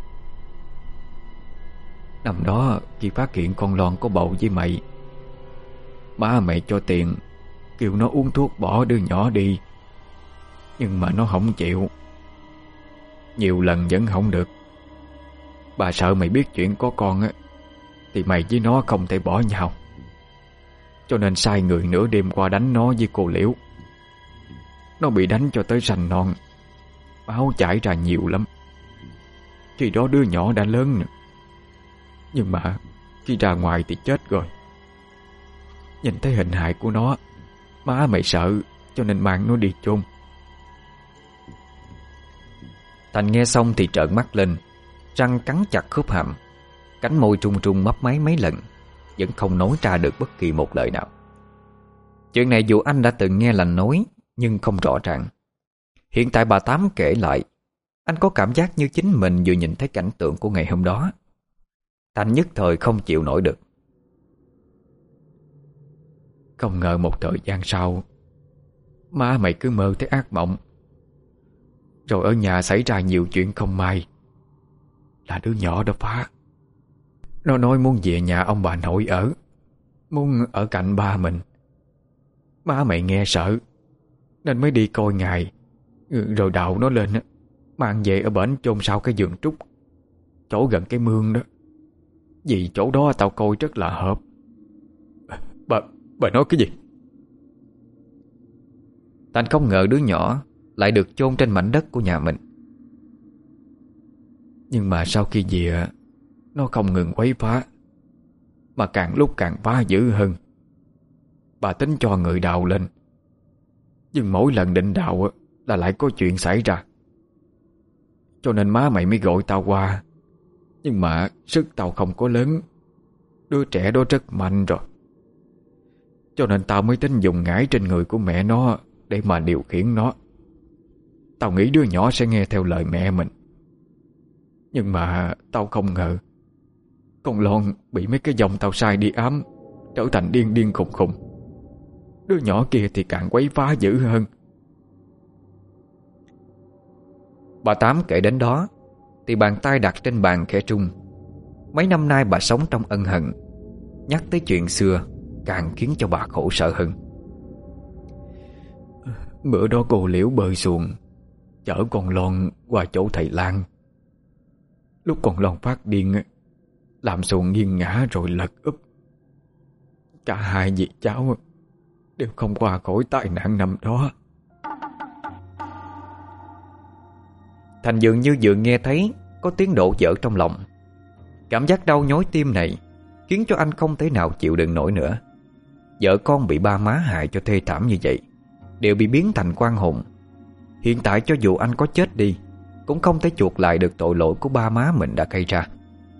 Năm đó khi phát hiện con Lon có bầu với mày, ba mày cho tiền kêu nó uống thuốc bỏ đứa nhỏ đi, nhưng mà nó không chịu. Nhiều lần vẫn không được. Bà sợ mày biết chuyện có con á, thì mày với nó không thể bỏ nhau, cho nên sai người nửa đêm qua đánh nó với cô Liễu. Nó bị đánh cho tới sành non, máu chảy ra nhiều lắm. Khi đó đứa nhỏ đã lớn nữa, nhưng mà khi ra ngoài thì chết rồi. Nhìn thấy hình hài của nó, má mày sợ, cho nên mang nó đi chôn. Thành nghe xong thì trợn mắt lên, răng cắn chặt khớp hàm, cánh môi trung trung mấp máy mấy lần, vẫn không nói ra được bất kỳ một lời nào. Chuyện này dù anh đã từng nghe lành nói, nhưng không rõ ràng. Hiện tại bà Tám kể lại, anh có cảm giác như chính mình vừa nhìn thấy cảnh tượng của ngày hôm đó. Thành nhất thời không chịu nổi được. Không ngờ một thời gian sau, má mày cứ mơ thấy ác mộng, rồi ở nhà xảy ra nhiều chuyện không may. Là đứa nhỏ đó phá. Nó nói muốn về nhà ông bà nội ở, muốn ở cạnh ba mình. Má mày nghe sợ nên mới đi coi ngài, rồi đào nó lên, mang về ở bển chôn sau cái vườn trúc, chỗ gần cái mương đó. Vì chỗ đó tao coi rất là hợp. Bà nói cái gì? Thành không ngờ đứa nhỏ lại được chôn trên mảnh đất của nhà mình. Nhưng mà sau khi về, nó không ngừng quấy phá, mà càng lúc càng phá dữ hơn. Bà tính cho người đào lên, nhưng mỗi lần định đào là lại có chuyện xảy ra. Cho nên má mày mới gọi tao qua. Nhưng mà sức tao không có lớn, đứa trẻ đó rất mạnh rồi, cho nên tao mới tính dùng ngải trên người của mẹ nó để mà điều khiển nó. Tao nghĩ đứa nhỏ sẽ nghe theo lời mẹ mình. Nhưng mà tao không ngờ con Lon bị mấy cái dòng tao sai đi ám, trở thành điên điên khùng khùng. Đứa nhỏ kia thì càng quấy phá dữ hơn. Bà Tám kể đến đó thì bàn tay đặt trên bàn khẽ trung. Mấy năm nay bà sống trong ân hận, nhắc tới chuyện xưa càng khiến cho bà khổ sở hơn. Bữa đó cô Liễu bơi xuồng chở con Lon qua chỗ thầy Lan. Lúc con Lon phát điên, làm xuồng nghiêng ngã rồi lật úp. Cả hai dì cháu đều không qua khỏi tai nạn năm đó. Thành dường như vừa nghe thấy có tiếng đổ vỡ trong lòng. Cảm giác đau nhói tim này khiến cho anh không thể nào chịu đựng nổi nữa. Vợ con bị ba má hại cho thê thảm như vậy, đều bị biến thành quan hồn. Hiện tại cho dù anh có chết đi, cũng không thể chuộc lại được tội lỗi của ba má mình đã gây ra.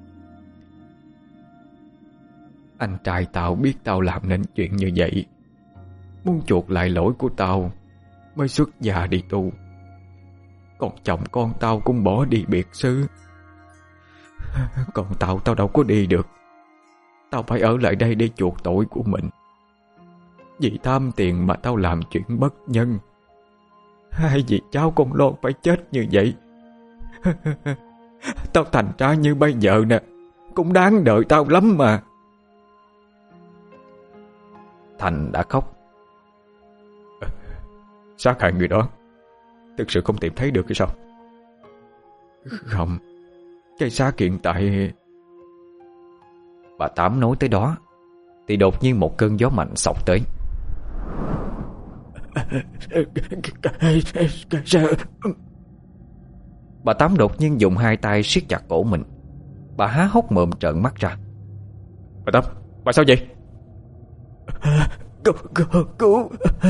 Anh trai tao biết tao làm nên chuyện như vậy, muốn chuộc lại lỗi của tao mới xuất gia đi tu. Còn chồng con tao cũng bỏ đi biệt xứ. Còn tao đâu có đi được. Tao phải ở lại đây để chuộc tội của mình. Vì tham tiền mà tao làm chuyện bất nhân. Hai dì cháu con Lon phải chết như vậy. Tao thành ra như bây giờ nè, cũng đáng đợi tao lắm mà. Thành đã khóc. Sát hại người đó thực sự không tìm thấy được hay sao? Không, cái xác hiện tại... Bà Tám nói tới đó thì đột nhiên một cơn gió mạnh xộc tới. Bà Tám đột nhiên dùng hai tay siết chặt cổ mình. Bà há hốc mồm trợn mắt ra. Bà Tám, bà sao vậy? Cứu.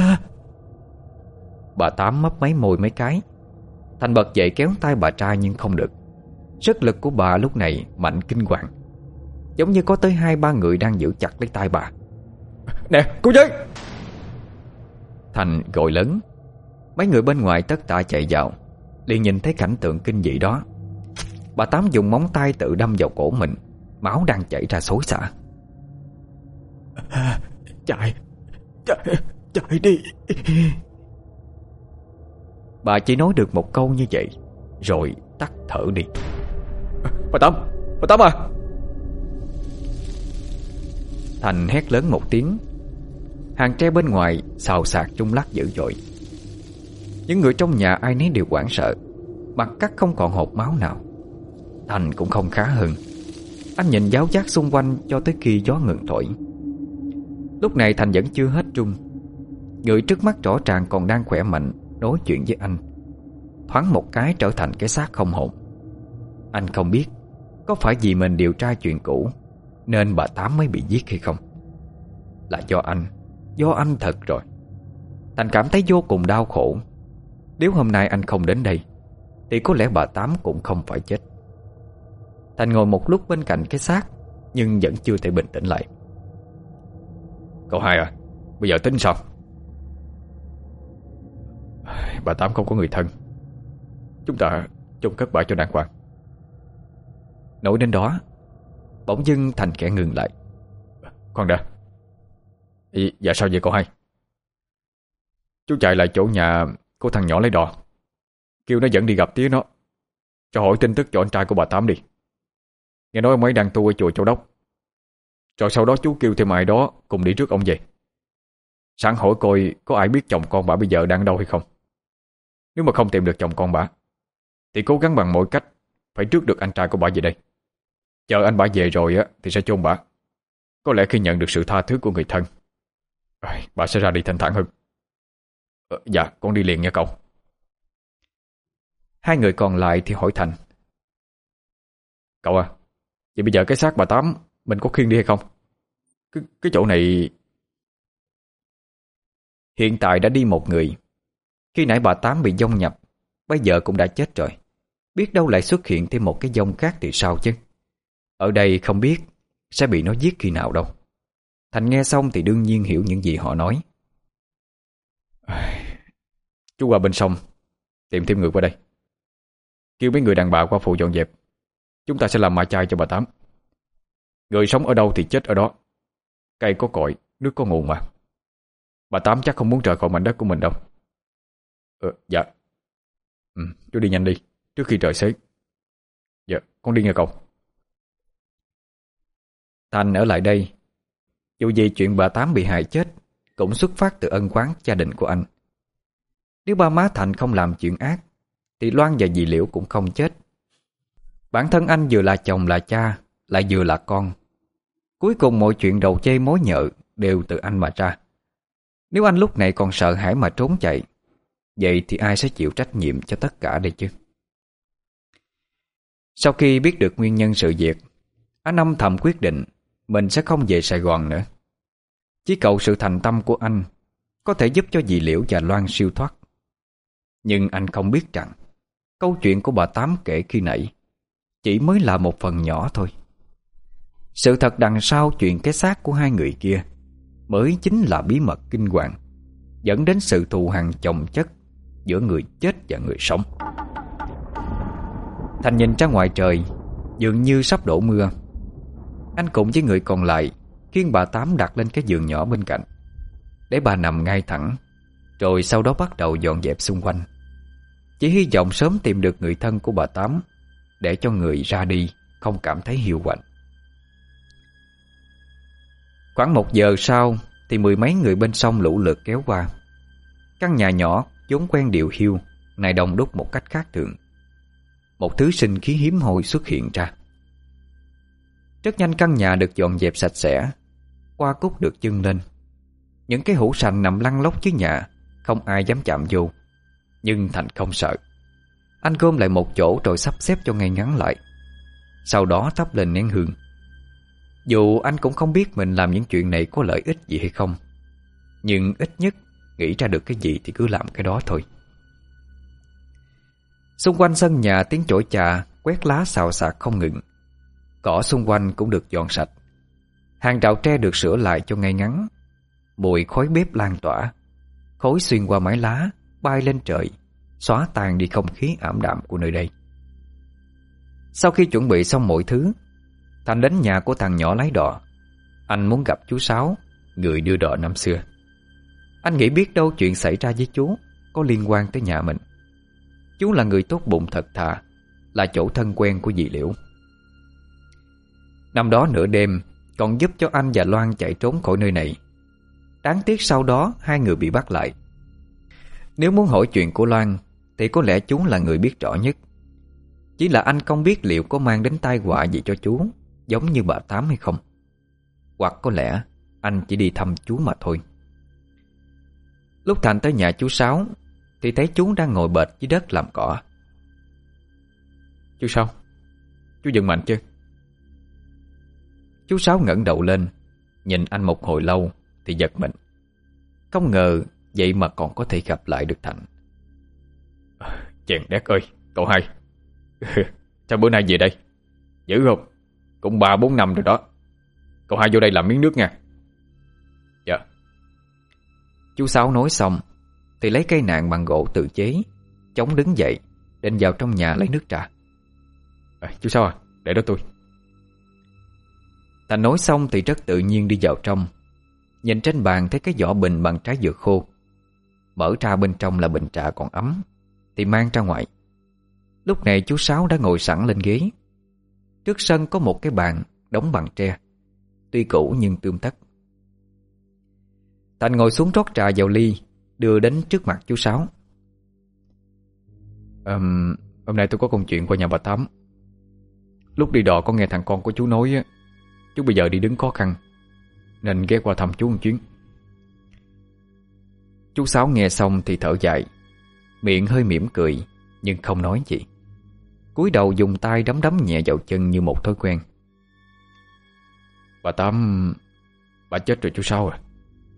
Bà Tám mấp máy môi mấy cái. Thành bật dậy kéo tay bà trai nhưng không được. Sức lực của bà lúc này mạnh kinh hoàng, giống như có tới 2-3 người đang giữ chặt lấy tay bà. Nè, cứu với! Thành gọi lớn. Mấy người bên ngoài tất tả chạy vào, liền nhìn thấy cảnh tượng kinh dị đó. Bà Tám dùng móng tay tự đâm vào cổ mình, máu đang chảy ra xối xả. Chạy đi. Bà chỉ nói được một câu như vậy rồi tắt thở đi. Bà Tám à! Thành hét lớn một tiếng. Hàng tre bên ngoài xào xạc rung lắc dữ dội. Những người trong nhà ai nấy đều hoảng sợ, mặt cắt không còn hột máu nào. Thành cũng không khá hơn. Anh nhìn giáo giác xung quanh cho tới khi gió ngừng thổi. Lúc này Thành vẫn chưa hết run. Người trước mắt rõ ràng còn đang khỏe mạnh nói chuyện với anh, thoáng một cái trở thành cái xác không hồn. Anh không biết có phải vì mình điều tra chuyện cũ nên bà Tám mới bị giết hay không. Là do anh thật rồi. Thành cảm thấy vô cùng đau khổ. Nếu hôm nay anh không đến đây thì có lẽ bà Tám cũng không phải chết. Thành ngồi một lúc bên cạnh cái xác nhưng vẫn chưa thể bình tĩnh lại. Cậu hai à, bây giờ tính sao? Bà Tám không có người thân, chúng ta chôn cất bà cho đàng hoàng. Nói đến đó, bỗng dưng Thành khẽ ngừng lại. Khoan đã. Dạ sao vậy cậu hai? Chú chạy lại chỗ nhà của thằng nhỏ lấy đò, kêu nó dẫn đi gặp tía nó, cho hỏi tin tức cho anh trai của bà Tám đi. Nghe nói ông ấy đang tu ở chùa Châu Đốc. Rồi sau đó chú kêu thêm ai đó cùng đi trước ông về. Sẵn hỏi coi có ai biết chồng con bà bây giờ đang đâu hay không. Nếu mà không tìm được chồng con bà thì cố gắng bằng mọi cách phải trước được anh trai của bà về đây. Chờ anh bà về rồi á thì sẽ chôn bà. Có lẽ khi nhận được sự tha thứ của người thân, bà sẽ ra đi thanh thản hơn. Dạ con đi liền nha cậu. Hai người còn lại thì hỏi Thành. Cậu à, vậy bây giờ cái xác bà Tám mình có khiêng đi hay không? Cái chỗ này... Hiện tại đã đi một người. Khi nãy bà Tám bị vong nhập, bây giờ cũng đã chết rồi. Biết đâu lại xuất hiện thêm một cái vong khác thì sao chứ. Ở đây không biết sẽ bị nó giết khi nào đâu. Thành nghe xong thì đương nhiên hiểu những gì họ nói. Chú qua bên sông tìm thêm người qua đây, kêu mấy người đàn bà qua phụ dọn dẹp. Chúng ta sẽ làm ma chay cho bà Tám. Người sống ở đâu thì chết ở đó. Cây có cội, nước có nguồn mà. Bà Tám chắc không muốn rời khỏi mảnh đất của mình đâu. Dạ. Chú đi nhanh đi, trước khi trời xế. Dạ, con đi nghe cậu. Thành ở lại đây. Dù gì chuyện bà Tám bị hại chết cũng xuất phát từ ân oán gia đình của anh. Nếu ba má Thành không làm chuyện ác thì Loan và dì Liễu cũng không chết. Bản thân anh vừa là chồng là cha, lại vừa là con. Cuối cùng mọi chuyện đầu chê mối nhợ đều từ anh mà ra. Nếu anh lúc này còn sợ hãi mà trốn chạy, vậy thì ai sẽ chịu trách nhiệm cho tất cả đây chứ? Sau khi biết được nguyên nhân sự việc, anh âm thầm quyết định mình sẽ không về Sài Gòn nữa. Chỉ cầu sự thành tâm của anh có thể giúp cho dì Liễu và Loan siêu thoát. Nhưng anh không biết rằng câu chuyện của bà Tám kể khi nãy chỉ mới là một phần nhỏ thôi. Sự thật đằng sau chuyện cái xác của hai người kia mới chính là bí mật kinh hoàng, dẫn đến sự thù hằn chồng chất giữa người chết và người sống. Thành nhìn ra ngoài trời, dường như sắp đổ mưa. Anh cùng với người còn lại khiêng bà Tám đặt lên cái giường nhỏ bên cạnh, để bà nằm ngay thẳng, rồi sau đó bắt đầu dọn dẹp xung quanh. Chỉ hy vọng sớm tìm được người thân của bà Tám, để cho người ra đi không cảm thấy hiu quạnh. Khoảng 1 giờ sau thì 10 mấy người bên sông lũ lượt kéo qua. Căn nhà nhỏ vốn quen điều hiu nay đông đúc một cách khác thường. Một thứ sinh khí hiếm hoi xuất hiện ra. Rất nhanh căn nhà được dọn dẹp sạch sẽ, hoa cúc được chưng lên. Những cái hũ sành nằm lăn lóc dưới nhà, không ai dám chạm vô. Nhưng Thành không sợ. Anh gom lại một chỗ rồi sắp xếp cho ngay ngắn lại. Sau đó thắp lên nén hương. Dù anh cũng không biết mình làm những chuyện này có lợi ích gì hay không, nhưng ít nhất nghĩ ra được cái gì thì cứ làm cái đó thôi. Xung quanh sân nhà tiếng chổi chà quét lá xào xạc không ngừng. Cỏ xung quanh cũng được dọn sạch. Hàng rào tre được sửa lại cho ngay ngắn. Mùi khói bếp lan tỏa. Khói xuyên qua mái lá bay lên trời, xóa tan đi không khí ảm đạm của nơi đây. Sau khi chuẩn bị xong mọi thứ, Thành đến nhà của thằng nhỏ lái đò. Anh muốn gặp chú Sáu, người đưa đò năm xưa. Anh nghĩ biết đâu chuyện xảy ra với chú có liên quan tới nhà mình. Chú là người tốt bụng thật thà, là chỗ thân quen của dì Liễu. Năm đó nửa đêm còn giúp cho anh và Loan chạy trốn khỏi nơi này. Đáng tiếc sau đó hai người bị bắt lại. Nếu muốn hỏi chuyện của Loan thì có lẽ chú là người biết rõ nhất. Chỉ là anh không biết liệu có mang đến tai họa gì cho chú, giống như bà Tám hay không. Hoặc có lẽ anh chỉ đi thăm chú mà thôi. Lúc Thành tới nhà chú Sáu thì thấy chú đang ngồi bệt dưới đất làm cỏ. Chú Sáu, chú giận mạnh chứ? Chú Sáu ngẩng đầu lên, nhìn anh một hồi lâu thì giật mình. Không ngờ vậy mà còn có thể gặp lại được Thành. Chèn đét ơi, cậu hai. Sao bữa nay về đây? Dữ không? Cũng 3-4 năm rồi đó. Cậu hai vô đây làm miếng nước nha. Dạ. Chú Sáu nói xong thì lấy cây nạn bằng gỗ tự chế, chống đứng dậy, định vào trong nhà lấy nước trà. Chú Sáu à, để đó tôi. Thành nói xong thì rất tự nhiên đi vào trong. Nhìn trên bàn thấy cái vỏ bình bằng trái dừa khô. Mở ra bên trong là bình trà còn ấm thì mang ra ngoài. Lúc này chú Sáu đã ngồi sẵn lên ghế. Trước sân có một cái bàn đóng bằng tre, tuy cũ nhưng tươm tất. Thành ngồi xuống rót trà vào ly, đưa đến trước mặt chú Sáu. Hôm nay tôi có công chuyện qua nhà bà Tám. Lúc đi đò có nghe thằng con của chú nói chú bây giờ đi đứng khó khăn, nên ghé qua thăm chú một chuyến. Chú Sáu nghe xong thì thở dài, miệng hơi mỉm cười nhưng không nói gì. Cúi đầu dùng tay đấm đấm nhẹ vào chân như một thói quen. Bà Tám, bà chết rồi chú Sáu à?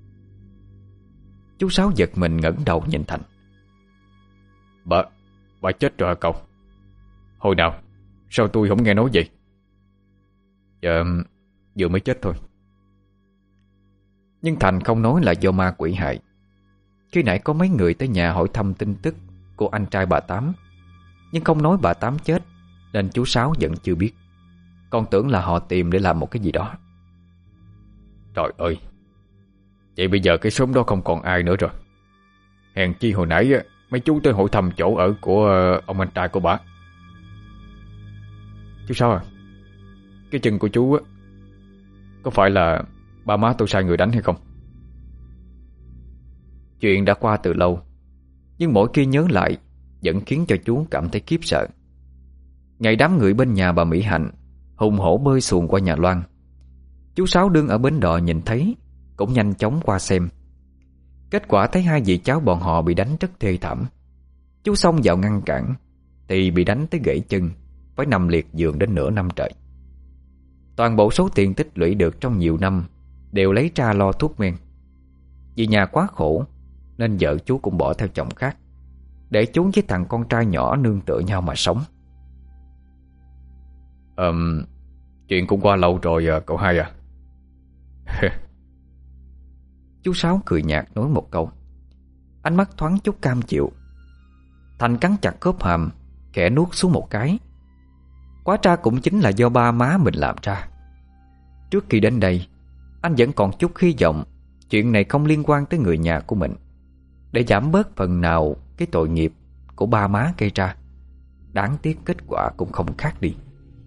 Chú Sáu giật mình ngẩng đầu nhìn Thành. Bà chết rồi hả cậu? Hồi nào? Sao tôi không nghe nói vậy? Dạ, vừa mới chết thôi. Nhưng Thành không nói là do ma quỷ hại. Khi nãy có mấy người tới nhà hỏi thăm tin tức của anh trai bà Tám, nhưng không nói bà Tám chết, nên chú Sáu vẫn chưa biết. Còn tưởng là họ tìm để làm một cái gì đó. Trời ơi, vậy bây giờ cái xóm đó không còn ai nữa rồi. Hèn chi hồi nãy mấy chú tới hỏi thăm chỗ ở của ông anh trai của bà. Chú Sáu à, cái chân của chú có phải là ba má tôi sai người đánh hay không? Chuyện đã qua từ lâu, nhưng mỗi khi nhớ lại vẫn khiến cho chú cảm thấy khiếp sợ. Ngày đám người bên nhà bà Mỹ Hạnh hùng hổ bơi xuồng qua nhà Loan, chú Sáu đương ở bến đò nhìn thấy cũng nhanh chóng qua xem. Kết quả thấy hai dì cháu bọn họ bị đánh rất thê thảm. Chú xông vào ngăn cản thì bị đánh tới gãy chân, phải nằm liệt giường đến nửa năm trời. Toàn bộ số tiền tích lũy được trong nhiều năm đều lấy ra lo thuốc men. Vì nhà quá khổ nên vợ chú cũng bỏ theo chồng khác, để chú với thằng con trai nhỏ nương tựa nhau mà sống. Chuyện cũng qua lâu rồi cậu hai à. Chú Sáu cười nhạt nói một câu, ánh mắt thoáng chút cam chịu. Thành cắn chặt khớp hàm, khẽ nuốt xuống một cái. Quá ra cũng chính là do ba má mình làm ra. Trước khi đến đây, anh vẫn còn chút hy vọng chuyện này không liên quan tới người nhà của mình, để giảm bớt phần nào cái tội nghiệp của ba má gây ra. Đáng tiếc kết quả cũng không khác đi.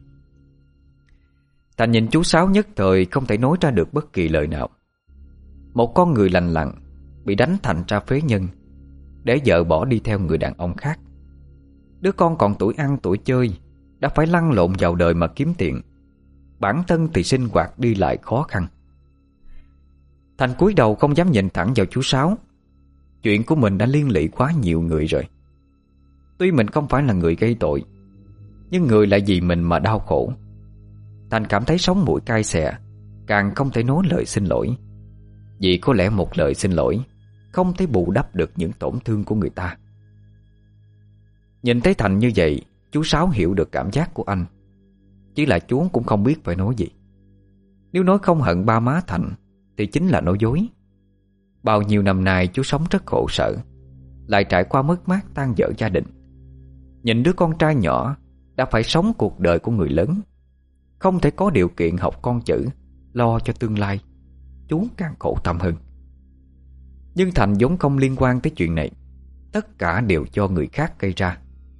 Thành nhìn chú Sáu nhất thời không thể nói ra được bất kỳ lời nào. Một con người lành lặn bị đánh thành ra phế nhân, để vợ bỏ đi theo người đàn ông khác. Đứa con còn tuổi ăn tuổi chơi đã phải lăn lộn vào đời mà kiếm tiền. Bản thân thì sinh hoạt đi lại khó khăn. Thành cúi đầu không dám nhìn thẳng vào chú Sáu. Chuyện của mình đã liên lụy quá nhiều người rồi. Tuy mình không phải là người gây tội, nhưng người lại vì mình mà đau khổ. Thành cảm thấy sống mũi cay xè, càng không thể nói lời xin lỗi. Vì có lẽ một lời xin lỗi không thể bù đắp được những tổn thương của người ta. Nhìn thấy Thành như vậy, chú Sáu hiểu được cảm giác của anh. Chỉ là chú cũng không biết phải nói gì. Nếu nói không hận ba má Thành thì chính là nói dối. Bao nhiêu năm nay chú sống rất khổ sở, lại trải qua mất mát tan vỡ gia đình. Nhìn đứa con trai nhỏ đã phải sống cuộc đời của người lớn, không thể có điều kiện học con chữ, lo cho tương lai, chú càng khổ tâm hơn. Nhưng Thành vốn không liên quan tới chuyện này. Tất cả đều do người khác gây ra.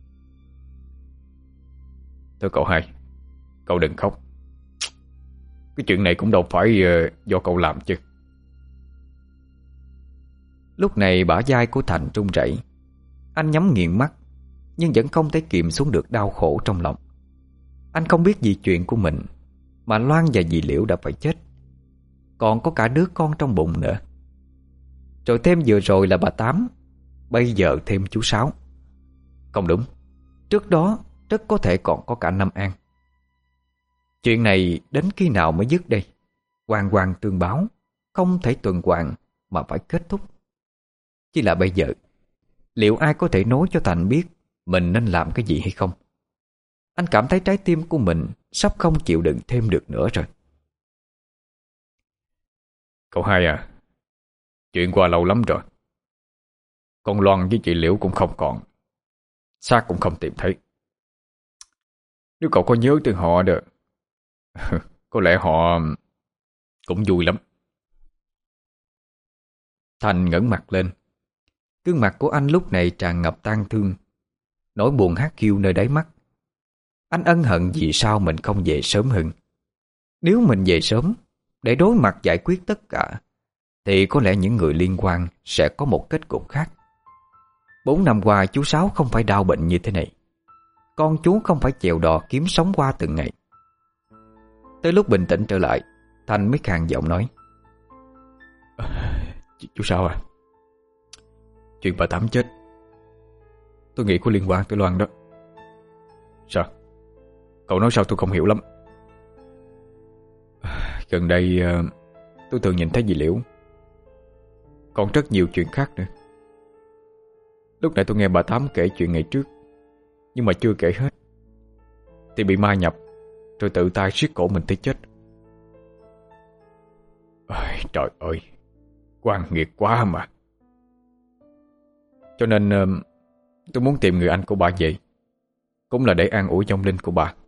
Thôi cậu hai, cậu đừng khóc. Cái chuyện này cũng đâu phải do cậu làm chứ. Lúc này bả vai của Thành run rẩy. Anh nhắm nghiền mắt, nhưng vẫn không thể kìm xuống được đau khổ trong lòng. Anh không biết vì chuyện của mình mà Loan và dì Liễu đã phải chết, còn có cả đứa con trong bụng nữa. Rồi thêm vừa rồi là bà Tám, bây giờ thêm chú Sáu. Không đúng, trước đó rất có thể còn có cả Năm An. Chuyện này đến khi nào mới dứt đây? Hoàn hoàn tương báo, không thể tuần hoàn mà phải kết thúc. Chỉ là bây giờ, liệu ai có thể nói cho Thành biết mình nên làm cái gì hay không? Anh cảm thấy trái tim của mình sắp không chịu đựng thêm được nữa rồi. Cậu hai à, chuyện qua lâu lắm rồi. Con Loan với chị Liễu cũng không còn, xác cũng không tìm thấy. Nếu cậu có nhớ tới họ được, có lẽ họ cũng vui lắm. Thành ngẩng mặt lên. Gương mặt của anh lúc này tràn ngập tang thương, nỗi buồn hắt hiu nơi đáy mắt. Anh ân hận vì sao mình không về sớm hơn. Nếu mình về sớm để đối mặt giải quyết tất cả, thì có lẽ những người liên quan sẽ có một kết cục khác. 4 năm qua chú Sáu không phải đau bệnh như thế này. Con chú không phải chèo đò kiếm sống qua từng ngày. Tới lúc bình tĩnh trở lại, Thành mới khàn giọng nói: Chú Sáu à, chuyện bà Tám chết tôi nghĩ có liên quan tới Loan đó. Sao? Cậu nói sao tôi không hiểu lắm. Gần đây tôi thường nhìn thấy dì Liễu, còn rất nhiều chuyện khác nữa. Lúc nãy tôi nghe bà Tám kể chuyện ngày trước, nhưng mà chưa kể hết thì bị ma nhập, rồi tự tay siết cổ mình tới chết. Trời ơi, oan nghiệt quá mà. Cho nên tôi muốn tìm người anh của bà về, cũng là để an ủi vong linh của bà.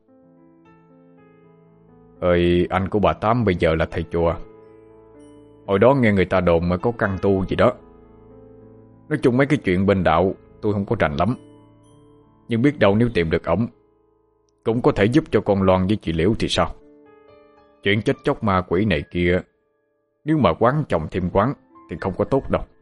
Anh của bà Tám bây giờ là thầy chùa. Hồi đó nghe người ta đồn mà có căn tu gì đó. Nói chung mấy cái chuyện bên đạo tôi không có rành lắm, nhưng biết đâu nếu tìm được ổng, cũng có thể giúp cho con Loan với chị Liễu thì sao. Chuyện chết chóc ma quỷ này kia, nếu mà quán chồng thêm quán thì không có tốt đâu.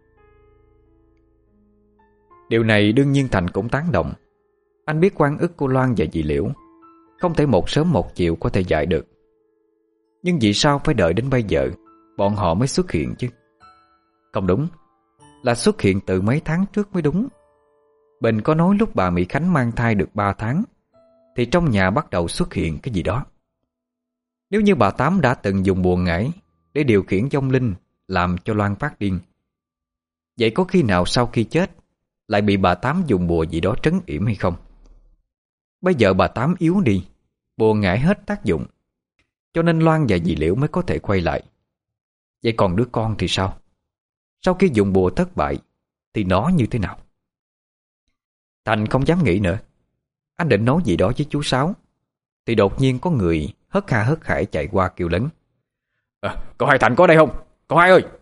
Điều này đương nhiên Thành cũng tán đồng. Anh biết oan ức của Loan và dì Liễu không thể một sớm một chiều có thể giải được. Nhưng vì sao phải đợi đến bây giờ bọn họ mới xuất hiện chứ? Không đúng, là xuất hiện từ mấy tháng trước mới đúng. Bình có nói lúc bà Mỹ Khánh mang thai được 3 tháng thì trong nhà bắt đầu xuất hiện cái gì đó. Nếu như bà Tám đã từng dùng bùa ngải để điều khiển vong linh làm cho Loan phát điên, vậy có khi nào sau khi chết lại bị bà Tám dùng bùa gì đó trấn yểm hay không? Bây giờ bà Tám yếu đi, bùa ngải hết tác dụng, cho nên Loan và dì Liễu mới có thể quay lại. Vậy còn đứa con thì sao? Sau khi dùng bùa thất bại thì nó như thế nào? Thành không dám nghĩ nữa. Anh định nói gì đó với chú Sáu thì đột nhiên có người hớt ha hớt hải chạy qua kêu lớn: Cậu hai Thành có đây không? Cậu hai ơi!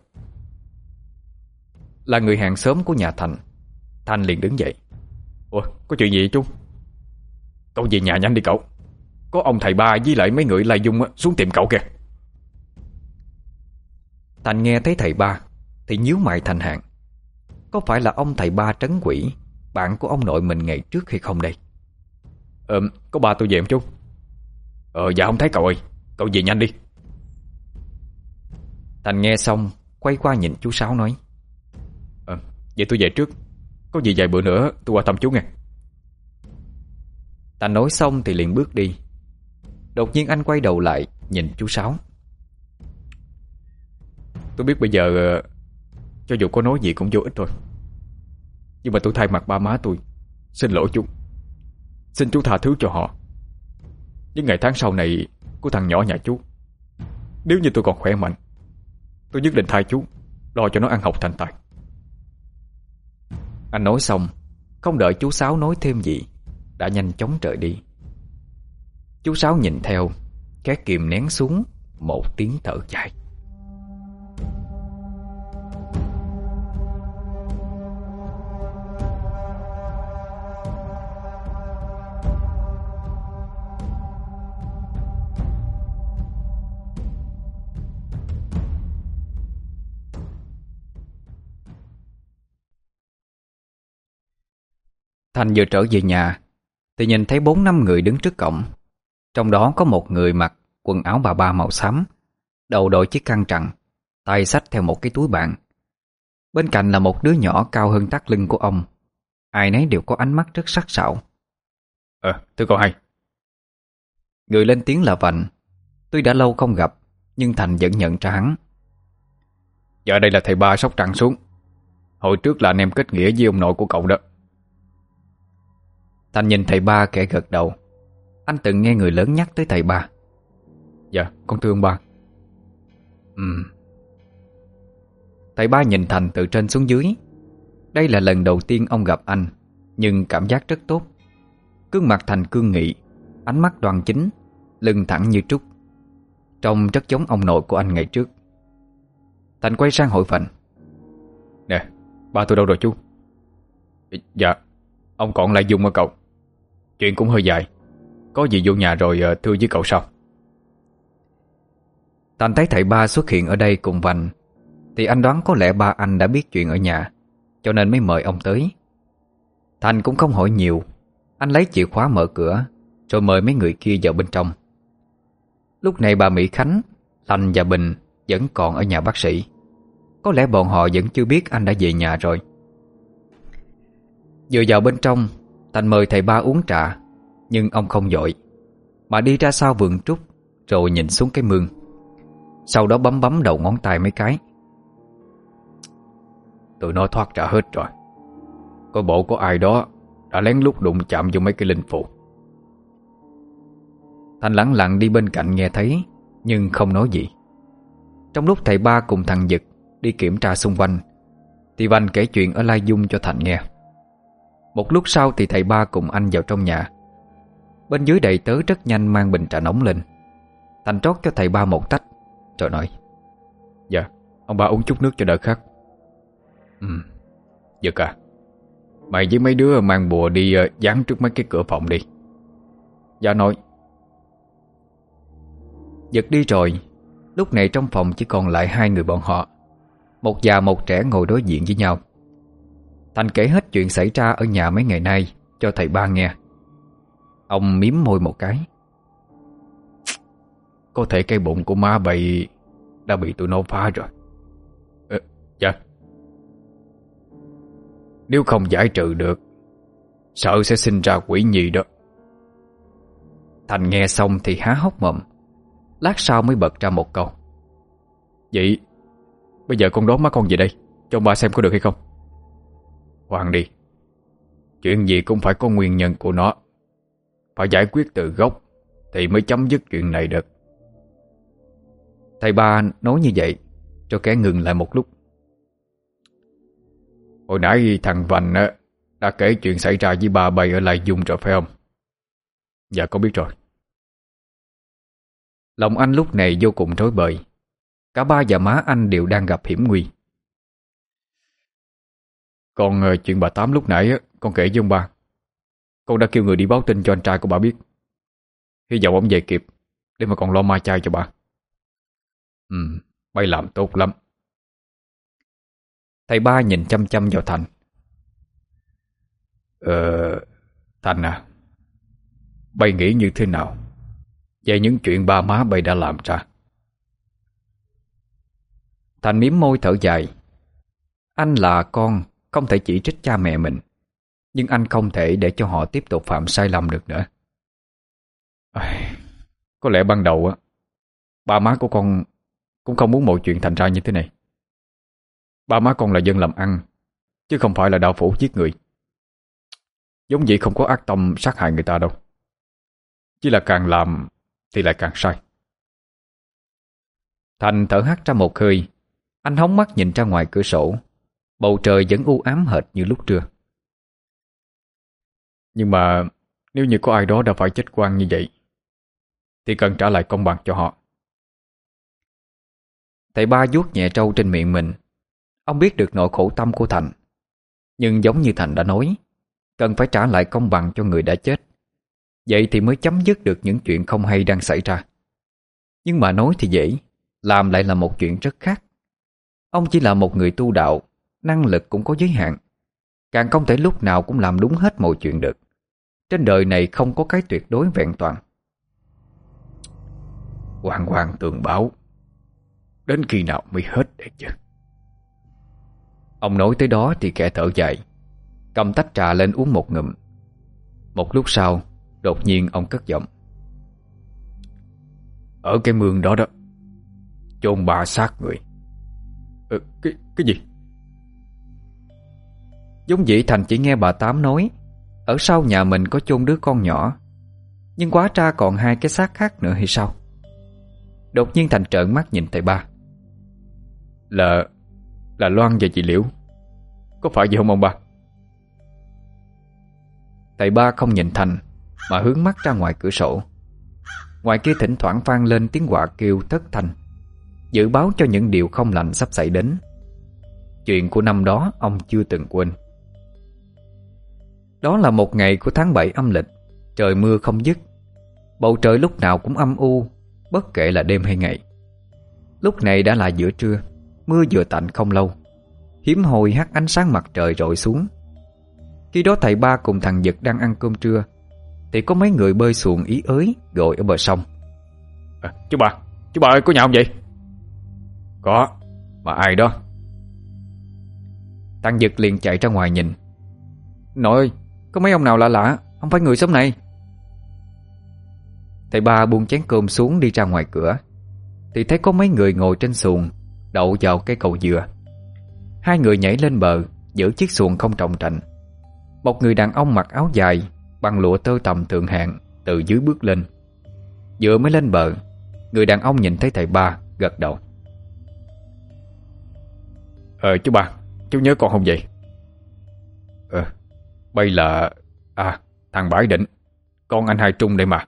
Là người hàng xóm của nhà Thành. Thành liền đứng dậy: Ủa, có chuyện gì vậy chú? Cậu về nhà nhanh đi cậu. Có ông thầy ba với lại mấy người Lai Dung xuống tìm cậu kìa. Thành nghe thấy thầy ba thì nhíu mày thành hàng. có phải là ông thầy Ba Trấn Quỷ, bạn của ông nội mình ngày trước hay không đây? Có ba tôi về một chút. Dạ không thấy cậu ơi. Cậu về nhanh đi. Thành nghe xong quay qua nhìn chú Sáu nói: Vậy tôi về trước. Có gì vài bữa nữa tôi qua thăm chú nghe. Thành nói xong thì liền bước đi. Đột nhiên anh quay đầu lại nhìn chú Sáu: Tôi biết bây giờ cho dù có nói gì cũng vô ích thôi. Nhưng mà tôi thay mặt ba má tôi xin lỗi chú. Xin chú tha thứ cho họ. Những ngày tháng sau này của thằng nhỏ nhà chú, nếu như tôi còn khỏe mạnh, tôi nhất định thay chú, lo cho nó ăn học thành tài. Anh nói xong, không đợi chú Sáu nói thêm gì, đã nhanh chóng rời đi. Chú Sáu nhìn theo, khẽ kìm nén xuống một tiếng thở dài. Thành vừa trở về nhà thì nhìn thấy 4-5 người đứng trước cổng. Trong đó có một người mặc quần áo bà ba màu xám, đầu đội chiếc khăn trằn, tay xách theo một cái túi bạn. Bên cạnh là một đứa nhỏ cao hơn thắt lưng của ông. Ai nấy đều có ánh mắt rất sắc sảo. Thưa con hay. Người lên tiếng là Vành. Tuy đã lâu không gặp, nhưng Thành vẫn nhận ra hắn. Dạ đây là thầy Ba Sóc Trăng xuống. Hồi trước là anh em kết nghĩa với ông nội của cậu đó. Thành nhìn thầy Ba kẻ gật đầu. Anh từng nghe người lớn nhắc tới thầy Ba. Dạ con thưa ông ba. Thầy Ba nhìn Thành từ trên xuống dưới. Đây là lần đầu tiên ông gặp anh, nhưng cảm giác rất tốt. Gương mặt Thành cương nghị, ánh mắt đoan chính, lưng thẳng như trúc, trông rất giống ông nội của anh ngày trước. Thành quay sang hỏi Vành: Nè, ba tôi đâu rồi chú? Dạ, ông còn lại Dung ở cậu. Chuyện cũng hơi dài. Có gì vô nhà rồi thưa với cậu sau. Thành thấy thầy Ba xuất hiện ở đây cùng Vành thì anh đoán có lẽ ba anh đã biết chuyện ở nhà, cho nên mới mời ông tới. Thành cũng không hỏi nhiều. Anh lấy chìa khóa mở cửa, rồi mời mấy người kia vào bên trong. Lúc này bà Mỹ Khánh, Thành và Bình vẫn còn ở nhà bác sĩ. Có lẽ bọn họ vẫn chưa biết anh đã về nhà rồi. Vừa vào bên trong, Thành mời thầy Ba uống trà, nhưng ông không vội, mà đi ra sau vườn trúc, rồi nhìn xuống cái mương. Sau đó bấm bấm đầu ngón tay mấy cái. Tụi nó thoát ra hết rồi. Có bộ có ai đó đã lén lút đụng chạm vô mấy cái linh phù. Thành lẳng lặng đi bên cạnh nghe thấy, nhưng không nói gì. Trong lúc thầy Ba cùng thằng Dực đi kiểm tra xung quanh, thì Vành kể chuyện ở Lai Dung cho Thành nghe. Một lúc sau thì thầy Ba cùng anh vào trong nhà. Bên dưới đầy tớ rất nhanh mang bình trà nóng lên. Thành trót cho thầy Ba một tách, rồi nói: Dạ, ông ba uống chút nước cho đỡ khát. Dực à, mày với mấy đứa mang bùa đi dán trước mấy cái cửa phòng đi. Dạ nói. Dực đi rồi. Lúc này trong phòng chỉ còn lại hai người bọn họ, một già một trẻ ngồi đối diện với nhau. Thành kể hết chuyện xảy ra ở nhà mấy ngày nay cho thầy Ba nghe. Ông mím môi một cái. Có thể cái bụng của má bậy đã bị tụi nó phá rồi. Dạ. Nếu không giải trừ được, sợ sẽ sinh ra quỷ nhi đó. Thành nghe xong thì há hốc mồm. Lát sau mới bật ra một câu: Vậy bây giờ con đón má con về đây, cho ông ba xem có được hay không? Khoan đi. Chuyện gì cũng phải có nguyên nhân của nó. Phải giải quyết từ gốc thì mới chấm dứt chuyện này được. Thầy Ba nói như vậy, cho kẻ ngừng lại một lúc. Hồi nãy thằng Vành đã kể chuyện xảy ra với bà bầy ở Lai Dung rồi phải không? Dạ con biết rồi. Lòng anh lúc này vô cùng rối bời. Cả ba và má anh đều đang gặp hiểm nguy. Còn chuyện bà Tám lúc nãy con kể với ông ba. Con đã kêu người đi báo tin cho anh trai của bà biết. Hy vọng ông về kịp để mà còn lo ma chay cho bà. Mày làm tốt lắm. Thầy Ba nhìn chăm chăm vào Thành. Thành à, bay nghĩ như thế nào về những chuyện ba má bay đã làm ra? Thành mím môi thở dài. Anh là con, không thể chỉ trích cha mẹ mình, nhưng anh không thể để cho họ tiếp tục phạm sai lầm được nữa. Có lẽ ban đầu á, ba má của con cũng không muốn mọi chuyện thành ra như thế này. Ba má con là dân làm ăn, chứ không phải là đạo phủ giết người. Giống vậy không có ác tâm sát hại người ta đâu. Chỉ là càng làm thì lại càng sai. Thành thở hắt ra một hơi. Anh hóng mắt nhìn ra ngoài cửa sổ. Bầu trời vẫn u ám hệt như lúc trưa. Nhưng mà nếu như có ai đó đã phải chết oan như vậy thì cần trả lại công bằng cho họ. Thầy Ba vuốt nhẹ trâu trên miệng mình. Ông biết được nỗi khổ tâm của Thành, nhưng giống như Thành đã nói, cần phải trả lại công bằng cho người đã chết. Vậy thì mới chấm dứt được những chuyện không hay đang xảy ra. Nhưng mà nói thì dễ, làm lại là một chuyện rất khác. Ông chỉ là một người tu đạo, năng lực cũng có giới hạn, càng không thể lúc nào cũng làm đúng hết mọi chuyện được. Trên đời này không có cái tuyệt đối vẹn toàn. Hoàng hoàng tường báo, đến khi nào mới hết đấy chứ? Ông nói tới đó thì kẻ thở dài, cầm tách trà lên uống một ngụm. Một lúc sau, đột nhiên ông cất giọng. Ở cái mương đó đó, chôn 3 xác người. Cái gì? Giống dĩ Thành chỉ nghe bà Tám nói ở sau nhà mình có chôn đứa con nhỏ, nhưng quá ra còn 2 cái xác khác nữa hay sao? Đột nhiên Thành trợn mắt nhìn thầy Ba. Là Loan và chị Liễu, có phải vậy không ông ba? Thầy Ba không nhìn Thành mà hướng mắt ra ngoài cửa sổ. Ngoài kia thỉnh thoảng vang lên tiếng quạ kêu thất thanh, dự báo cho những điều không lành sắp xảy đến. Chuyện của năm đó ông chưa từng quên. Đó là một ngày của tháng 7 âm lịch. Trời mưa không dứt. Bầu trời lúc nào cũng âm u, bất kể là đêm hay ngày. Lúc này đã là giữa trưa. Mưa vừa tạnh không lâu, hiếm hồi hắt ánh sáng mặt trời rọi xuống. Khi đó thầy Ba cùng thằng Dực đang ăn cơm trưa thì có mấy người bơi xuồng ý ới gọi ở bờ sông. Chú ba ơi, có nhà không vậy? Có, mà ai đó? Thằng Dực liền chạy ra ngoài nhìn. Nội ơi, có mấy ông nào lạ lạ, không phải người xóm này. Thầy Ba buông chén cơm xuống đi ra ngoài cửa thì thấy có mấy người ngồi trên xuồng đậu vào cây cầu dừa. 2 người nhảy lên bờ giữ chiếc xuồng không trọng trạnh. Một người đàn ông mặc áo dài bằng lụa tơ tằm thượng hạng từ dưới bước lên. Vừa mới lên bờ, người đàn ông nhìn thấy thầy Ba gật đầu. Chú ba, chú nhớ con không vậy? Bây là thằng Bãi Định, con anh Hai Trung đây mà.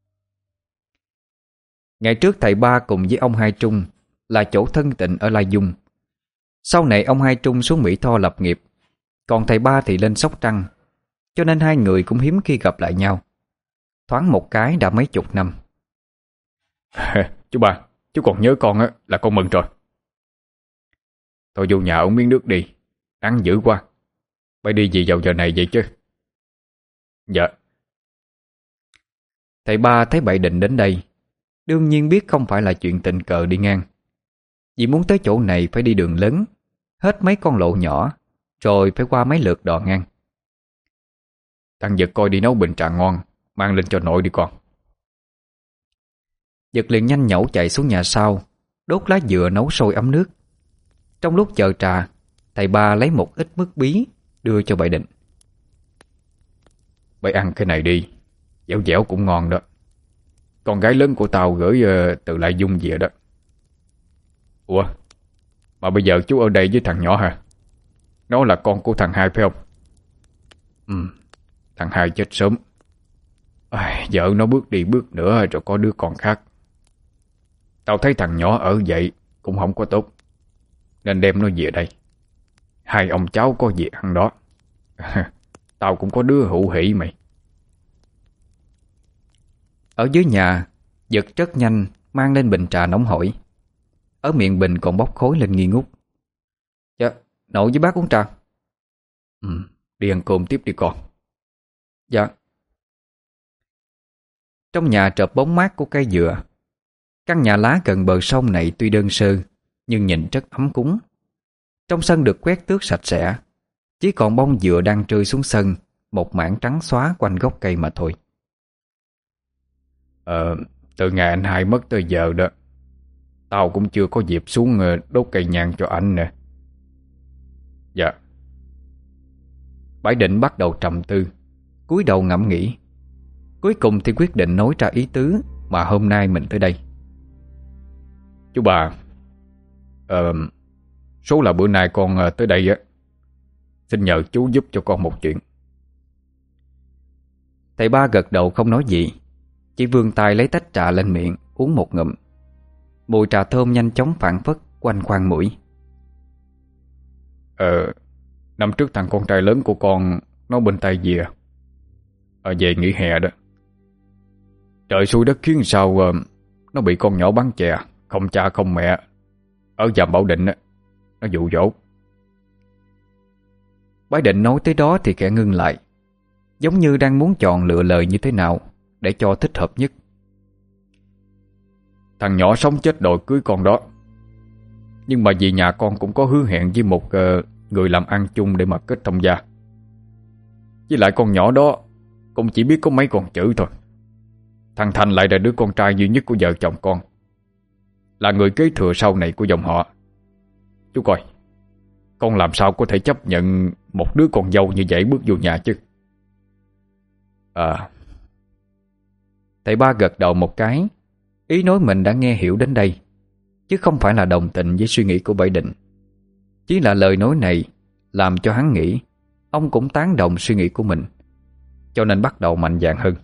Ngày trước thầy Ba cùng với ông Hai Trung là chỗ thân tịnh ở Lai Dung. Sau này ông Hai Trung xuống Mỹ Tho lập nghiệp, còn thầy Ba thì lên Sóc Trăng, cho nên 2 người cũng hiếm khi gặp lại nhau. Thoáng một cái đã mấy chục năm. Chú ba, chú còn nhớ con á là con mừng rồi. Thôi vô nhà uống miếng nước đi, nắng dữ quá. Bay đi gì vào giờ này vậy chứ? Dạ. Thầy Ba thấy Bậy Định đến đây, đương nhiên biết không phải là chuyện tình cờ đi ngang. Vì muốn tới chỗ này phải đi đường lớn, hết mấy con lộ nhỏ, rồi phải qua mấy lượt đò ngang. Thằng Dực coi đi nấu bình trà ngon, mang lên cho nội đi con. Dực liền nhanh nhẩu chạy xuống nhà sau, đốt lá dừa nấu sôi ấm nước. Trong lúc chờ trà, thầy Ba lấy một ít mứt bí đưa cho Bậy Định. Bậy ăn cái này đi, dẻo dẻo cũng ngon đó. Con gái lớn của tao gửi từ Lai Dung về đó. Ủa, mà bây giờ chú ở đây với thằng nhỏ hả? Nó là con của thằng Hai phải không? Thằng Hai chết sớm. Vợ nó bước đi bước nữa rồi có đứa con khác. Tao thấy thằng nhỏ ở vậy cũng không có tốt, nên đem nó về đây. 2 ông cháu có gì ăn đó. Tao cũng có đứa hữu hỷ mày. Ở dưới nhà, Dực rất nhanh mang lên bình trà nóng hổi. Ở miệng bình còn bốc khói lên nghi ngút. Nội với bác uống trà. Đi ăn cơm tiếp đi con. Dạ. Trong nhà trợp bóng mát của cây dừa. Căn nhà lá gần bờ sông này tuy đơn sơ nhưng nhìn rất ấm cúng. Trong sân được quét tước sạch sẽ, chỉ còn bông dừa đang rơi xuống sân, một mảng trắng xóa quanh gốc cây mà thôi. Từ ngày anh hai mất tới giờ đó, tao cũng chưa có dịp xuống đốt cây nhang cho anh nè. Dạ. Bãi Định bắt đầu trầm tư, cúi đầu ngẫm nghĩ. Cuối cùng thì quyết định nói ra ý tứ mà hôm nay mình tới đây. Chú bà, số là bữa nay con tới đây á, xin nhờ chú giúp cho con một chuyện. Thầy ba gật đầu không nói gì, chỉ vươn tay lấy tách trà lên miệng uống một ngụm. Mùi trà thơm nhanh chóng phảng phất quanh khoang mũi. Năm trước thằng con trai lớn của con nó bên tay về về nghỉ hè đó. Trời xui đất khiến sao nó bị con nhỏ bán chè, không cha không mẹ, ở dạm Bảo Định á, nó dụ dỗ. Bái Định nói tới đó thì khẽ ngưng lại, giống như đang muốn chọn lựa lời như thế nào để cho thích hợp nhất. Thằng nhỏ sống chết đòi cưới con đó, nhưng mà vì nhà con cũng có hứa hẹn với một người làm ăn chung để mà kết thông gia. Với lại con nhỏ đó cũng chỉ biết có mấy con chữ thôi. Thằng Thành lại là đứa con trai duy nhất của vợ chồng con, là người kế thừa sau này của dòng họ. Chú coi, con làm sao có thể chấp nhận một đứa con dâu như vậy bước vô nhà chứ? Thầy ba gật đầu một cái, ý nói mình đã nghe hiểu đến đây, chứ không phải là đồng tình với suy nghĩ của Bãi Định. Chỉ là lời nói này làm cho hắn nghĩ ông cũng tán đồng suy nghĩ của mình, cho nên bắt đầu mạnh dạn hơn.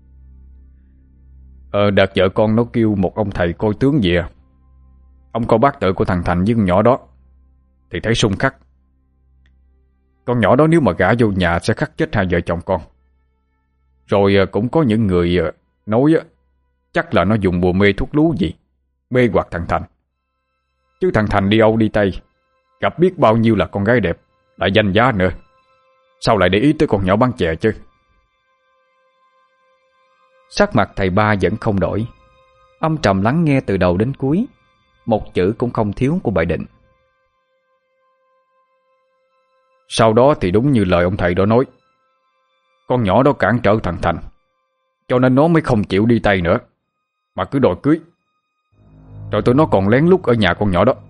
Đợt vợ con nó kêu một ông thầy coi tướng về. Ông coi bát tự của thằng Thành với con nhỏ đó thì thấy xung khắc. Con nhỏ đó nếu mà gả vô nhà sẽ khắc chết hai vợ chồng con. Rồi cũng có những người nói chắc là nó dùng bùa mê thuốc lú gì mê hoặc thằng Thành. Chứ thằng Thành đi Âu đi Tây, gặp biết bao nhiêu là con gái đẹp, lại danh giá nữa, sao lại để ý tới con nhỏ bán chè chứ? Sắc mặt thầy ba vẫn không đổi, âm trầm lắng nghe từ đầu đến cuối, một chữ cũng không thiếu của Bãi Định. Sau đó thì đúng như lời ông thầy đó nói, con nhỏ đó cản trở thằng Thành, cho nên nó mới không chịu đi Tây nữa, mà cứ đòi cưới. Rồi tụi nó còn lén lút ở nhà con nhỏ đó.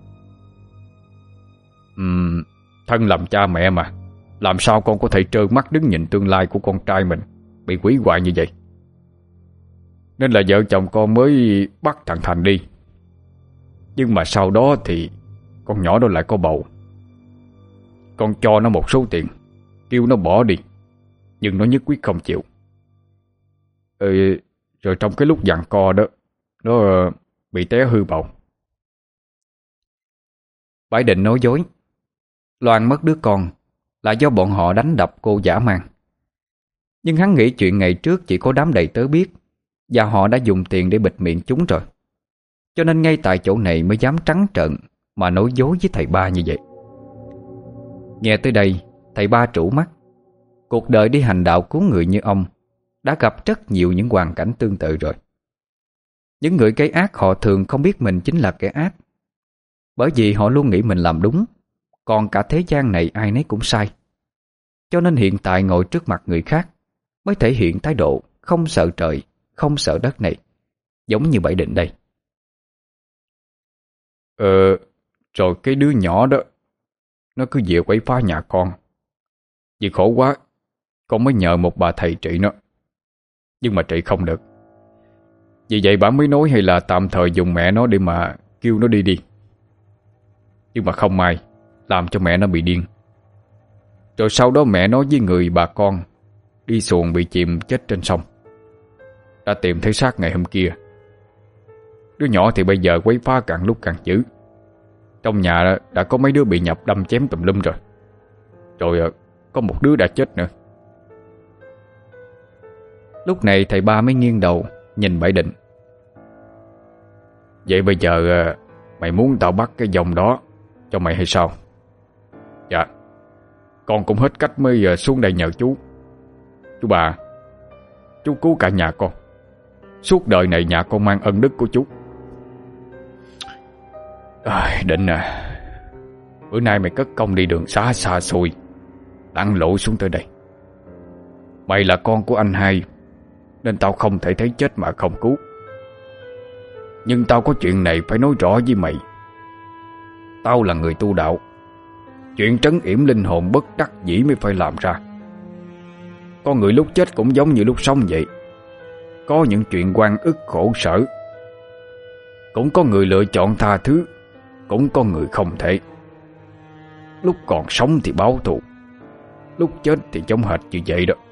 Thân làm cha mẹ mà, làm sao con có thể trơ mắt đứng nhìn tương lai của con trai mình bị hủy hoại như vậy? Nên là vợ chồng con mới bắt thằng Thành đi. Nhưng mà sau đó thì con nhỏ đó lại có bầu. Con cho nó một số tiền, kêu nó bỏ đi, nhưng nó nhất quyết không chịu. Rồi trong cái lúc giằng co đó, nó bị té hư bầu. Bãi Định nói dối. Loan mất đứa con là do bọn họ đánh đập cô dã man. Nhưng hắn nghĩ chuyện ngày trước chỉ có đám đầy tớ biết, và họ đã dùng tiền để bịt miệng chúng rồi. Cho nên ngay tại chỗ này mới dám trắng trợn mà nói dối với thầy ba như vậy. Nghe tới đây, thầy ba trũ mắt. Cuộc đời đi hành đạo cứu người như ông đã gặp rất nhiều những hoàn cảnh tương tự rồi. Những người gây ác họ thường không biết mình chính là kẻ ác, bởi vì họ luôn nghĩ mình làm đúng, còn cả thế gian này ai nấy cũng sai. Cho nên hiện tại ngồi trước mặt người khác mới thể hiện thái độ không sợ trời, không sợ đất này, giống như Bãi Định đây. Rồi cái đứa nhỏ đó, nó cứ về quấy phá nhà con. Vì khổ quá, con mới nhờ một bà thầy trị nó, nhưng mà trị không được. Vì vậy bà mới nói hay là tạm thời dùng mẹ nó để mà kêu nó đi đi. Nhưng mà không may làm cho mẹ nó bị điên. Rồi sau đó mẹ nó với người bà con đi xuồng bị chìm chết trên sông. Đã tìm thấy xác ngày hôm kia. Đứa nhỏ thì bây giờ quấy phá càng lúc càng dữ. Trong nhà đã có mấy đứa bị nhập đâm chém tùm lum rồi. Rồi có một đứa đã chết nữa. Lúc này thầy ba mới nghiêng đầu nhìn Bãi Định. Vậy bây giờ mày muốn tao bắt cái dòng đó cho mày hay sao? Dạ, con cũng hết cách mới xuống đây nhờ chú. Chú bà, chú cứu cả nhà con. Suốt đời này nhà con mang ân đức của chú. Định à, bữa nay mày cất công đi đường xá xa xôi, lặn lội xuống tới đây. Mày là con của anh hai, nên tao không thể thấy chết mà không cứu. Nhưng tao có chuyện này phải nói rõ với mày. Tao là người tu đạo, chuyện trấn yểm linh hồn bất đắc dĩ mới phải làm ra. Con người lúc chết cũng giống như lúc sống vậy. Có những chuyện oan ức khổ sở. Cũng có người lựa chọn tha thứ, cũng có người không thể. Lúc còn sống thì báo thù, lúc chết thì giống hệt như vậy đó.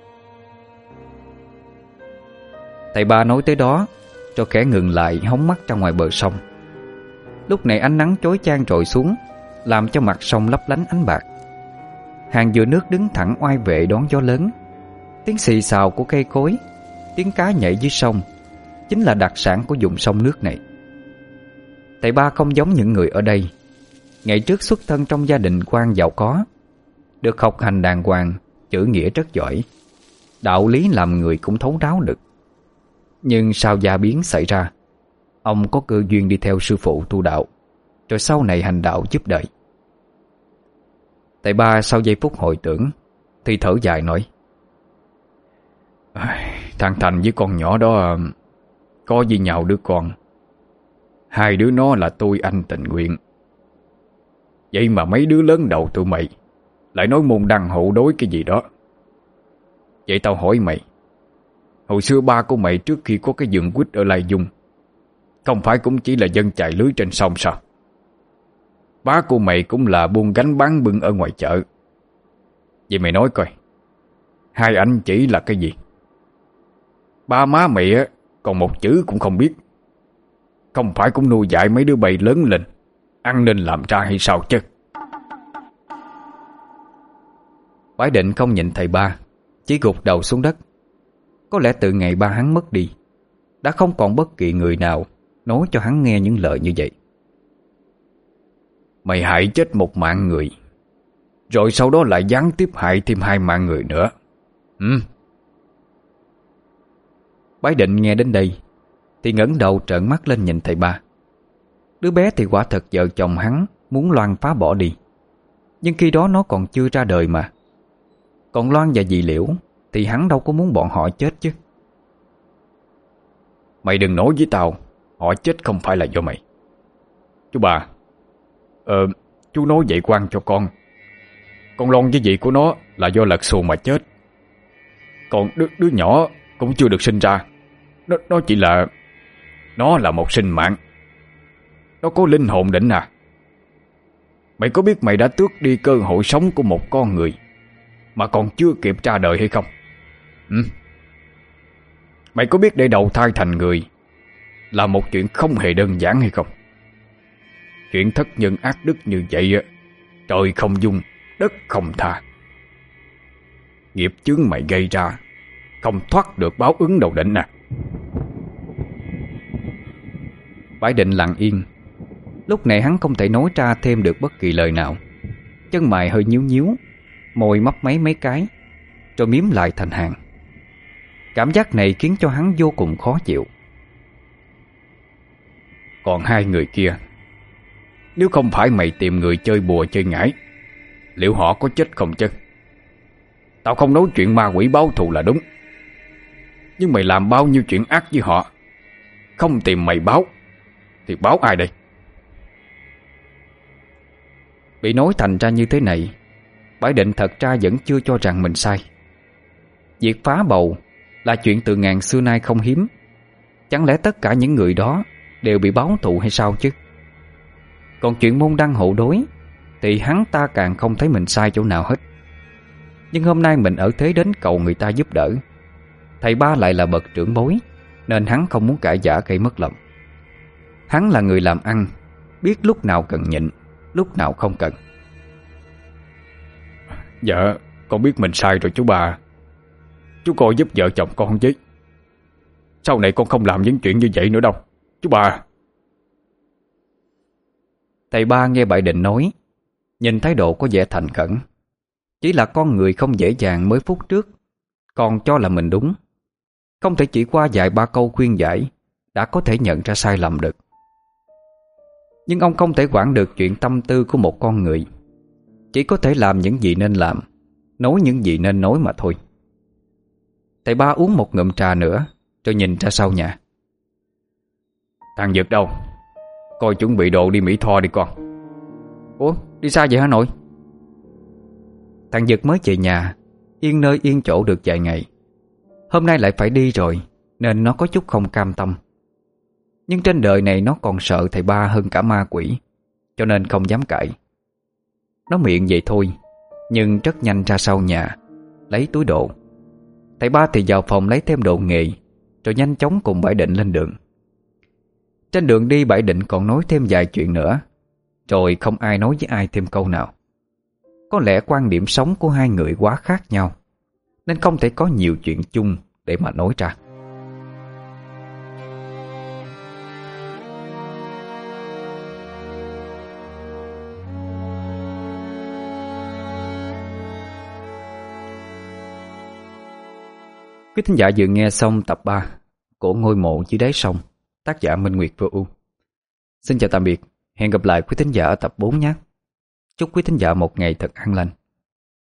Thầy ba nói tới đó cho khẽ ngừng lại, hóng mắt ra ngoài bờ sông. Lúc này ánh nắng chói chang trội xuống, làm cho mặt sông lấp lánh ánh bạc. Hàng dừa nước đứng thẳng oai vệ đón gió lớn. Tiếng xì xào của cây cối, tiếng cá nhảy dưới sông chính là đặc sản của vùng sông nước này. Thầy ba không giống những người ở đây. Ngày trước xuất thân trong gia đình quan giàu có, được học hành đàng hoàng, chữ nghĩa rất giỏi, đạo lý làm người cũng thấu đáo được. Nhưng sau gia biến xảy ra, ông có cơ duyên đi theo sư phụ tu đạo, rồi sau này hành đạo giúp đời. Thầy ba sau giây phút hồi tưởng thì thở dài nói: Thằng Thành với con nhỏ đó có với nhau đứa con. Hai đứa nó là tôi anh tình nguyện. Vậy mà mấy đứa lớn đầu tụi mày lại nói môn đăng hộ đối cái gì đó. Vậy tao hỏi mày, hồi xưa ba của mày trước khi có cái vườn quýt ở Lai Dung, không phải cũng chỉ là dân chài lưới trên sông sao? Bá của mày cũng là buôn gánh bán bưng ở ngoài chợ. Vậy mày nói coi, hai anh chỉ là cái gì? Ba má mày á, còn một chữ cũng không biết. Không phải cũng nuôi dạy mấy đứa bầy lớn lên, ăn nên làm ra hay sao chứ? Bái Định không nhịn thầy ba, chỉ gục đầu xuống đất. Có lẽ từ ngày ba hắn mất đi, đã không còn bất kỳ người nào nói cho hắn nghe những lời như vậy. Mày hại chết một mạng người, rồi sau đó lại gián tiếp hại thêm hai mạng người nữa. Bái Định nghe đến đây thì ngẩng đầu trợn mắt lên nhìn thầy ba. Đứa bé thì quả thật vợ chồng hắn muốn Loan phá bỏ đi, nhưng khi đó nó còn chưa ra đời mà. Còn Loan và dì Liễu thì hắn đâu có muốn bọn họ chết chứ. Mày đừng nói với tao họ chết không phải là do mày. Chú bà, chú nói vậy quan cho con. Con Loan với dì của nó là do lật xuồng mà chết. Còn đứa nhỏ cũng chưa được sinh ra. Nó chỉ là... Nó là một sinh mạng. Nó có linh hồn đỉnh à. Mày có biết mày đã tước đi cơ hội sống của một con người mà còn chưa kịp ra đời hay không? Mày có biết để đầu thai thành người là một chuyện không hề đơn giản hay không? Chuyện thất nhân ác đức như vậy, trời không dung, đất không tha. Nghiệp chướng mày gây ra không thoát được báo ứng đâu đỉnh à. Bái Định lặng yên. Lúc này hắn không thể nói ra thêm được bất kỳ lời nào. Chân mày hơi nhíu nhíu, môi mấp máy mấy cái, rồi miếm lại thành hàng. Cảm giác này khiến cho hắn vô cùng khó chịu. Còn hai người kia, nếu không phải mày tìm người chơi bùa chơi ngải, liệu họ có chết không chứ? Tao không nói chuyện ma quỷ báo thù là đúng, nhưng mày làm bao nhiêu chuyện ác với họ, không tìm mày báo thì báo ai đây? Bị nói thành ra như thế này, Bái Định thật ra vẫn chưa cho rằng mình sai. Việc phá bầu là chuyện từ ngàn xưa nay không hiếm. Chẳng lẽ tất cả những người đó đều bị báo thù hay sao chứ? Còn chuyện môn đăng hộ đối thì hắn ta càng không thấy mình sai chỗ nào hết. Nhưng hôm nay mình ở thế đến cầu người ta giúp đỡ. Thầy ba lại là bậc trưởng bối, nên hắn không muốn cãi vã gây mất lòng. Hắn là người làm ăn, biết lúc nào cần nhịn, lúc nào không cần. Dạ, con biết mình sai rồi chú bà. Chú coi giúp vợ chồng con chứ. Sau này con không làm những chuyện như vậy nữa đâu, chú bà. Thầy ba nghe Bái Định nói nhìn thái độ có vẻ thành khẩn. Chỉ là con người không dễ dàng mới phút trước còn cho là mình đúng. Không thể chỉ qua vài ba câu khuyên giải đã có thể nhận ra sai lầm được. Nhưng ông không thể quản được chuyện tâm tư của một con người. Chỉ có thể làm những gì nên làm, nói những gì nên nói mà thôi. Thầy ba uống một ngụm trà nữa rồi nhìn ra sau nhà. Thằng Dực đâu? Coi chuẩn bị đồ đi Mỹ Tho đi con. Ủa, đi xa vậy hả nội? Thằng Dực mới về nhà, yên nơi yên chỗ được vài ngày. Hôm nay lại phải đi rồi, nên nó có chút không cam tâm. Nhưng trên đời này nó còn sợ thầy ba hơn cả ma quỷ, cho nên không dám cãi. Nó miệng vậy thôi, nhưng rất nhanh ra sau nhà lấy túi đồ. Thầy ba thì vào phòng lấy thêm đồ nghề, rồi nhanh chóng cùng Bảy Định lên đường. Trên đường đi Bảy Định còn nói thêm vài chuyện nữa, rồi không ai nói với ai thêm câu nào. Có lẽ quan điểm sống của hai người quá khác nhau, nên không thể có nhiều chuyện chung để mà nói ra. Quý thính giả vừa nghe xong tập 3 của Ngôi Mộ Dưới Đáy Sông, tác giả Minh Nguyệt Vô Ưu. Xin chào tạm biệt, hẹn gặp lại quý thính giả ở tập 4 nhé. Chúc quý thính giả một ngày thật an lành.